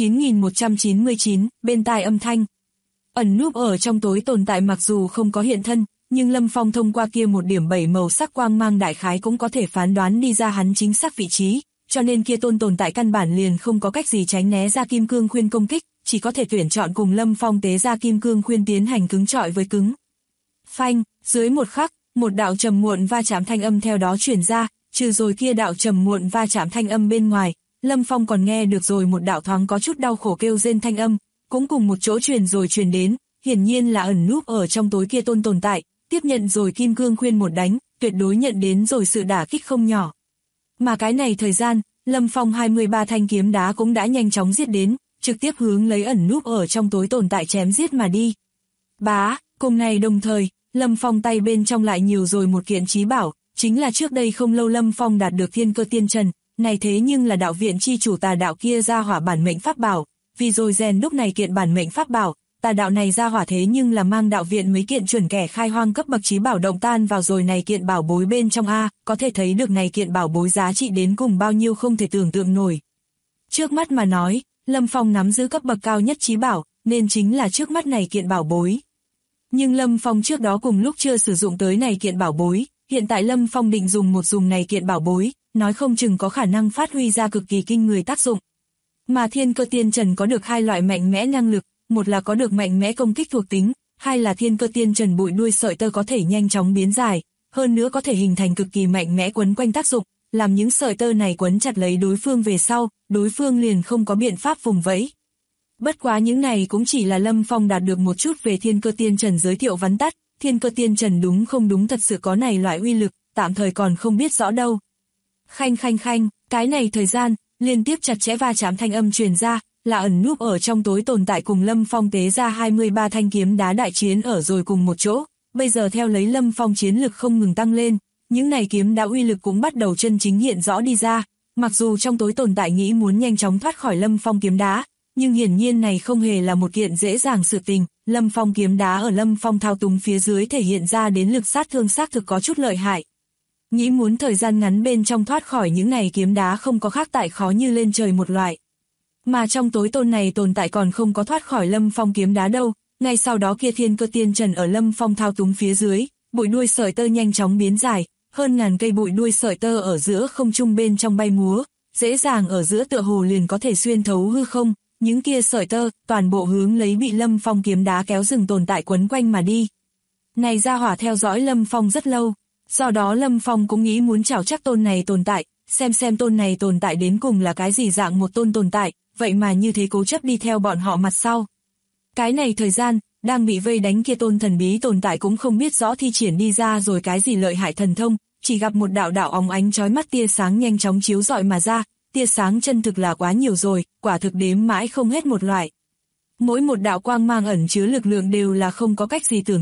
9199, bên tai âm thanh. Ẩn núp ở trong tối tồn tại mặc dù không có hiện thân, nhưng Lâm Phong thông qua kia một điểm 7 màu sắc quang mang đại khái cũng có thể phán đoán đi ra hắn chính xác vị trí, cho nên kia tồn tại căn bản liền không có cách gì tránh né ra kim cương khuyên công kích, chỉ có thể tuyển chọn cùng Lâm Phong tế ra kim cương khuyên tiến hành cứng trọi với cứng. Phanh, dưới một khắc, một đạo trầm muộn va chạm thanh âm theo đó truyền ra, trừ rồi kia đạo trầm muộn va chạm thanh âm bên ngoài, Lâm Phong còn nghe được rồi một đạo thoáng có chút đau khổ kêu rên thanh âm, cũng cùng một chỗ truyền đến, hiển nhiên là ẩn núp ở trong tối kia tồn tại, tiếp nhận rồi kim cương khuyên một đánh, tuyệt đối nhận đến rồi sự đả kích không nhỏ. Mà cái này thời gian, Lâm Phong 23 thanh kiếm đá cũng đã nhanh chóng giết đến, trực tiếp hướng lấy ẩn núp ở trong tối tồn tại chém giết mà đi. Bá, cùng này đồng thời, Lâm Phong tay bên trong lại nhiều rồi một kiện chí bảo, chính là trước đây không lâu Lâm Phong đạt được thiên cơ tiên trần, này thế nhưng là đạo viện chi chủ tà đạo kia ra hỏa bản mệnh pháp bảo, vì rồi rèn đúc này kiện bản mệnh pháp bảo, tà đạo này ra hỏa thế nhưng là mang đạo viện mấy kiện chuẩn kẻ khai hoang cấp bậc chí bảo động tan vào rồi này kiện bảo bối bên trong a, có thể thấy được này kiện bảo bối giá trị đến cùng bao nhiêu không thể tưởng tượng nổi. Trước mắt mà nói, Lâm Phong nắm giữ cấp bậc cao nhất chí bảo, nên chính là trước mắt này kiện bảo bối. Nhưng Lâm Phong trước đó cùng lúc chưa sử dụng tới này kiện bảo bối, hiện tại Lâm Phong định dùng này kiện bảo bối, nói không chừng có khả năng phát huy ra cực kỳ kinh người tác dụng. Mà thiên cơ tiên trần có được hai loại mạnh mẽ năng lực, một là có được mạnh mẽ công kích thuộc tính, hai là thiên cơ tiên trần bụi đuôi sợi tơ có thể nhanh chóng biến dài, hơn nữa có thể hình thành cực kỳ mạnh mẽ quấn quanh tác dụng, làm những sợi tơ này quấn chặt lấy đối phương về sau, đối phương liền không có biện pháp vùng vẫy. Bất quá những này cũng chỉ là Lâm Phong đạt được một chút về thiên cơ tiên trần giới thiệu vắn tắt, thiên cơ tiên trần đúng không đúng thật sự có này loại uy lực, tạm thời còn không biết rõ đâu. Khanh, cái này thời gian, liên tiếp chặt chẽ va chạm thanh âm truyền ra, là ẩn núp ở trong tối tồn tại cùng Lâm Phong tế ra 23 thanh kiếm đá đại chiến ở rồi cùng một chỗ, bây giờ theo lấy Lâm Phong chiến lực không ngừng tăng lên, những này kiếm đá uy lực cũng bắt đầu chân chính hiện rõ đi ra, mặc dù trong tối tồn tại nghĩ muốn nhanh chóng thoát khỏi Lâm Phong kiếm đá, nhưng hiển nhiên này không hề là một kiện dễ dàng sự tình, Lâm Phong kiếm đá ở Lâm Phong thao túng phía dưới thể hiện ra đến lực sát thương xác thực có chút lợi hại. Nghĩ muốn thời gian ngắn bên trong thoát khỏi những này kiếm đá không có khác tại khó như lên trời một loại. Mà trong tối này tồn tại còn không có thoát khỏi Lâm Phong kiếm đá đâu, ngay sau đó kia thiên cơ tiên trần ở Lâm Phong thao túng phía dưới, bụi đuôi sợi tơ nhanh chóng biến dài, hơn ngàn cây bụi đuôi sợi tơ ở giữa không trung bên trong bay múa, dễ dàng ở giữa tựa hồ liền có thể xuyên thấu hư không, những kia sợi tơ toàn bộ hướng lấy bị Lâm Phong kiếm đá kéo rừng tồn tại quấn quanh mà đi. Này ra hỏa theo dõi Lâm Phong rất lâu, do đó Lâm Phong cũng nghĩ muốn chảo chắc này tồn tại, xem này tồn tại đến cùng là cái gì dạng một tồn tại, vậy mà như thế cố chấp đi theo bọn họ mặt sau. Cái này thời gian, đang bị vây đánh kia thần bí tồn tại cũng không biết rõ thi triển đi ra rồi cái gì lợi hại thần thông, chỉ gặp một đạo óng ánh chói mắt tia sáng nhanh chóng chiếu rọi mà ra, tia sáng chân thực là quá nhiều rồi, quả thực đếm mãi không hết một loại. Mỗi một đạo quang mang ẩn chứa lực lượng đều là không có cách gì tưởng tượng,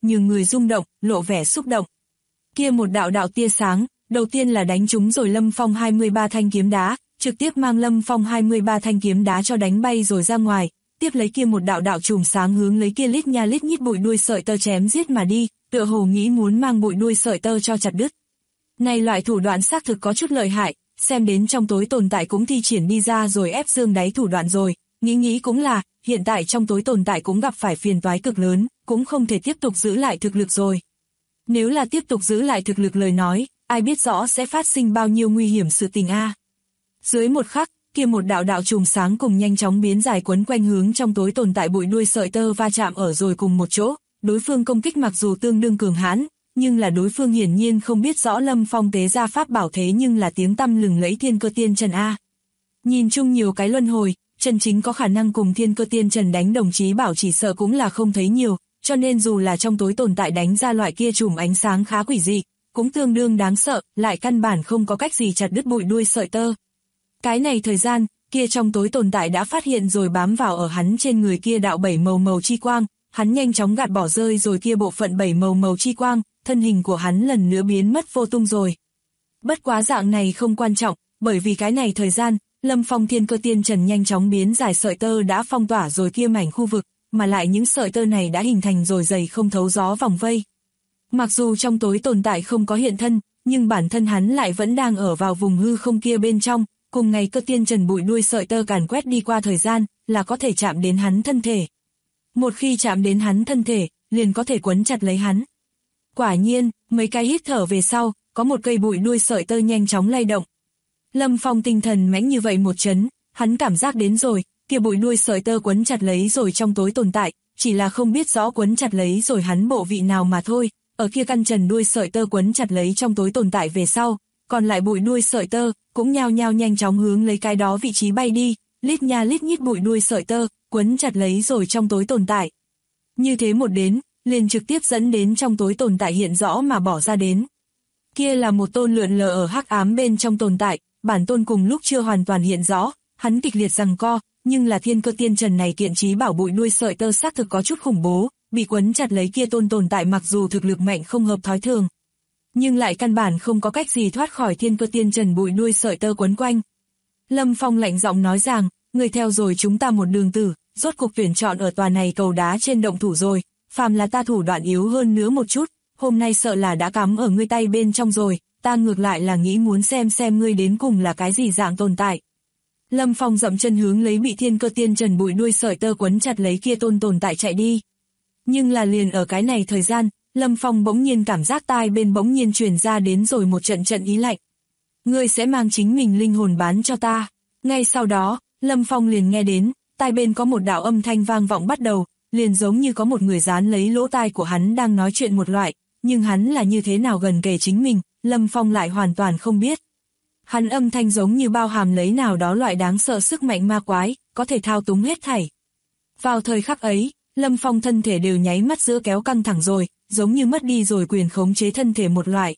nhường người rung động, lộ vẻ xúc động. Kia một đạo đạo tia sáng, đầu tiên là đánh trúng rồi Lâm Phong 23 thanh kiếm đá, trực tiếp mang Lâm Phong 23 thanh kiếm đá cho đánh bay rồi ra ngoài, tiếp lấy kia một đạo đạo chùm sáng hướng lấy kia lít nha lít nhít bụi đuôi sợi tơ chém giết mà đi, tựa hồ nghĩ muốn mang bụi đuôi sợi tơ cho chặt đứt. Này loại thủ đoạn xác thực có chút lợi hại, xem đến trong tối tồn tại cũng thi triển đi ra rồi ép xương đáy thủ đoạn rồi, nghĩ cũng là, hiện tại trong tối tồn tại cũng gặp phải phiền toái cực lớn, cũng không thể tiếp tục giữ lại thực lực rồi. Nếu là tiếp tục giữ lại thực lực lời nói, ai biết rõ sẽ phát sinh bao nhiêu nguy hiểm sự tình a. Dưới một khắc, kia một đạo đạo chùm sáng cùng nhanh chóng biến dài quấn quanh hướng trong tối tồn tại bụi đuôi sợi tơ va chạm ở rồi cùng một chỗ, đối phương công kích mặc dù tương đương cường hãn, nhưng là đối phương hiển nhiên không biết rõ Lâm Phong tế ra pháp bảo thế nhưng là tiếng tăm lừng lẫy Thiên Cơ Tiên Trần a. Nhìn chung nhiều cái luân hồi, chân chính có khả năng cùng Thiên Cơ Tiên Trần đánh đồng chí bảo chỉ sợ cũng là không thấy nhiều, cho nên dù là trong tối tồn tại đánh ra loại kia chùm ánh sáng khá quỷ dị, cũng tương đương đáng sợ, lại căn bản không có cách gì chặt đứt bụi đuôi sợi tơ. Cái này thời gian, kia trong tối tồn tại đã phát hiện rồi bám vào ở hắn trên người kia đạo bảy màu chi quang, hắn nhanh chóng gạt bỏ rơi rồi kia bộ phận bảy màu chi quang, thân hình của hắn lần nữa biến mất vô tung rồi. Bất quá dạng này không quan trọng, bởi vì cái này thời gian, Lâm Phong Thiên Cơ Tiên Trần nhanh chóng biến dài sợi tơ đã phong tỏa rồi kia mảnh khu vực, mà lại những sợi tơ này đã hình thành rồi dày không thấu gió vòng vây. Mặc dù trong tối tồn tại không có hiện thân, nhưng bản thân hắn lại vẫn đang ở vào vùng hư không kia bên trong, cùng ngày Cơ Tiên Trần bụi đuôi sợi tơ càn quét đi qua thời gian, là có thể chạm đến hắn thân thể. Một khi chạm đến hắn thân thể, liền có thể quấn chặt lấy hắn. Quả nhiên, mấy cái hít thở về sau, có một cây bụi đuôi sợi tơ nhanh chóng lay động. Lâm Phong tinh thần mãnh như vậy một chấn, hắn cảm giác đến rồi, kia bụi đuôi sợi tơ quấn chặt lấy rồi trong tối tồn tại, chỉ là không biết rõ quấn chặt lấy rồi hắn bộ vị nào mà thôi, ở kia căn trần đuôi sợi tơ quấn chặt lấy trong tối tồn tại về sau, còn lại bụi đuôi sợi tơ cũng nhao nhao nhanh chóng hướng lấy cái đó vị trí bay đi, lít nha lít nhít bụi đuôi sợi tơ quấn chặt lấy rồi trong tối tồn tại. Như thế một đến, liền trực tiếp dẫn đến trong tối tồn tại hiện rõ mà bỏ ra đến. Kia là một tôn lượn lờ ở hắc ám bên trong tồn tại, bản tôn cùng lúc chưa hoàn toàn hiện rõ, hắn kịch liệt giằng co, nhưng là Thiên Cơ Tiên Trần này kiện trí bảo bụi đuôi sợi tơ xác thực có chút khủng bố, bị quấn chặt lấy kia tôn tồn tại mặc dù thực lực mạnh không hợp thói thường, nhưng lại căn bản không có cách gì thoát khỏi Thiên Cơ Tiên Trần bụi đuôi sợi tơ quấn quanh. Lâm Phong lạnh giọng nói rằng, người theo rồi chúng ta một đường tử, rốt cuộc tuyển chọn ở tòa này cầu đá trên động thủ rồi, phàm là ta thủ đoạn yếu hơn nữa một chút, hôm nay sợ là đã cắm ở ngươi tay bên trong rồi, ta ngược lại là nghĩ muốn xem ngươi đến cùng là cái gì dạng tồn tại. Lâm Phong dậm chân hướng lấy bị Thiên Cơ Tiên Trần bụi đuôi sợi tơ quấn chặt lấy kia tôn tồn tại chạy đi. Nhưng là liền ở cái này thời gian, Lâm Phong bỗng nhiên cảm giác tai bên bỗng nhiên truyền ra đến rồi một trận trận ý lạnh. Ngươi sẽ mang chính mình linh hồn bán cho ta. Ngay sau đó, Lâm Phong liền nghe đến, tai bên có một đạo âm thanh vang vọng bắt đầu, liền giống như có một người dán lấy lỗ tai của hắn đang nói chuyện một loại, nhưng hắn là như thế nào gần kề chính mình, Lâm Phong lại hoàn toàn không biết. Hắn âm thanh giống như bao hàm lấy nào đó loại đáng sợ sức mạnh ma quái, có thể thao túng hết thảy. Vào thời khắc ấy, Lâm Phong thân thể đều nháy mắt giữa kéo căng thẳng rồi, giống như mất đi rồi quyền khống chế thân thể một loại.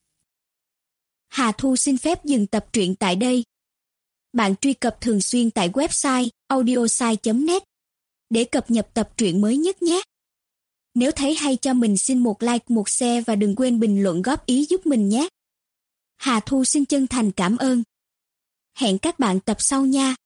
Hà Thu xin phép dừng tập truyện tại đây. Bạn truy cập thường xuyên tại website audiosai.net để cập nhật tập truyện mới nhất nhé. Nếu thấy hay cho mình xin một like, một share và đừng quên bình luận góp ý giúp mình nhé. Hà Thu xin chân thành cảm ơn. Hẹn các bạn tập sau nha.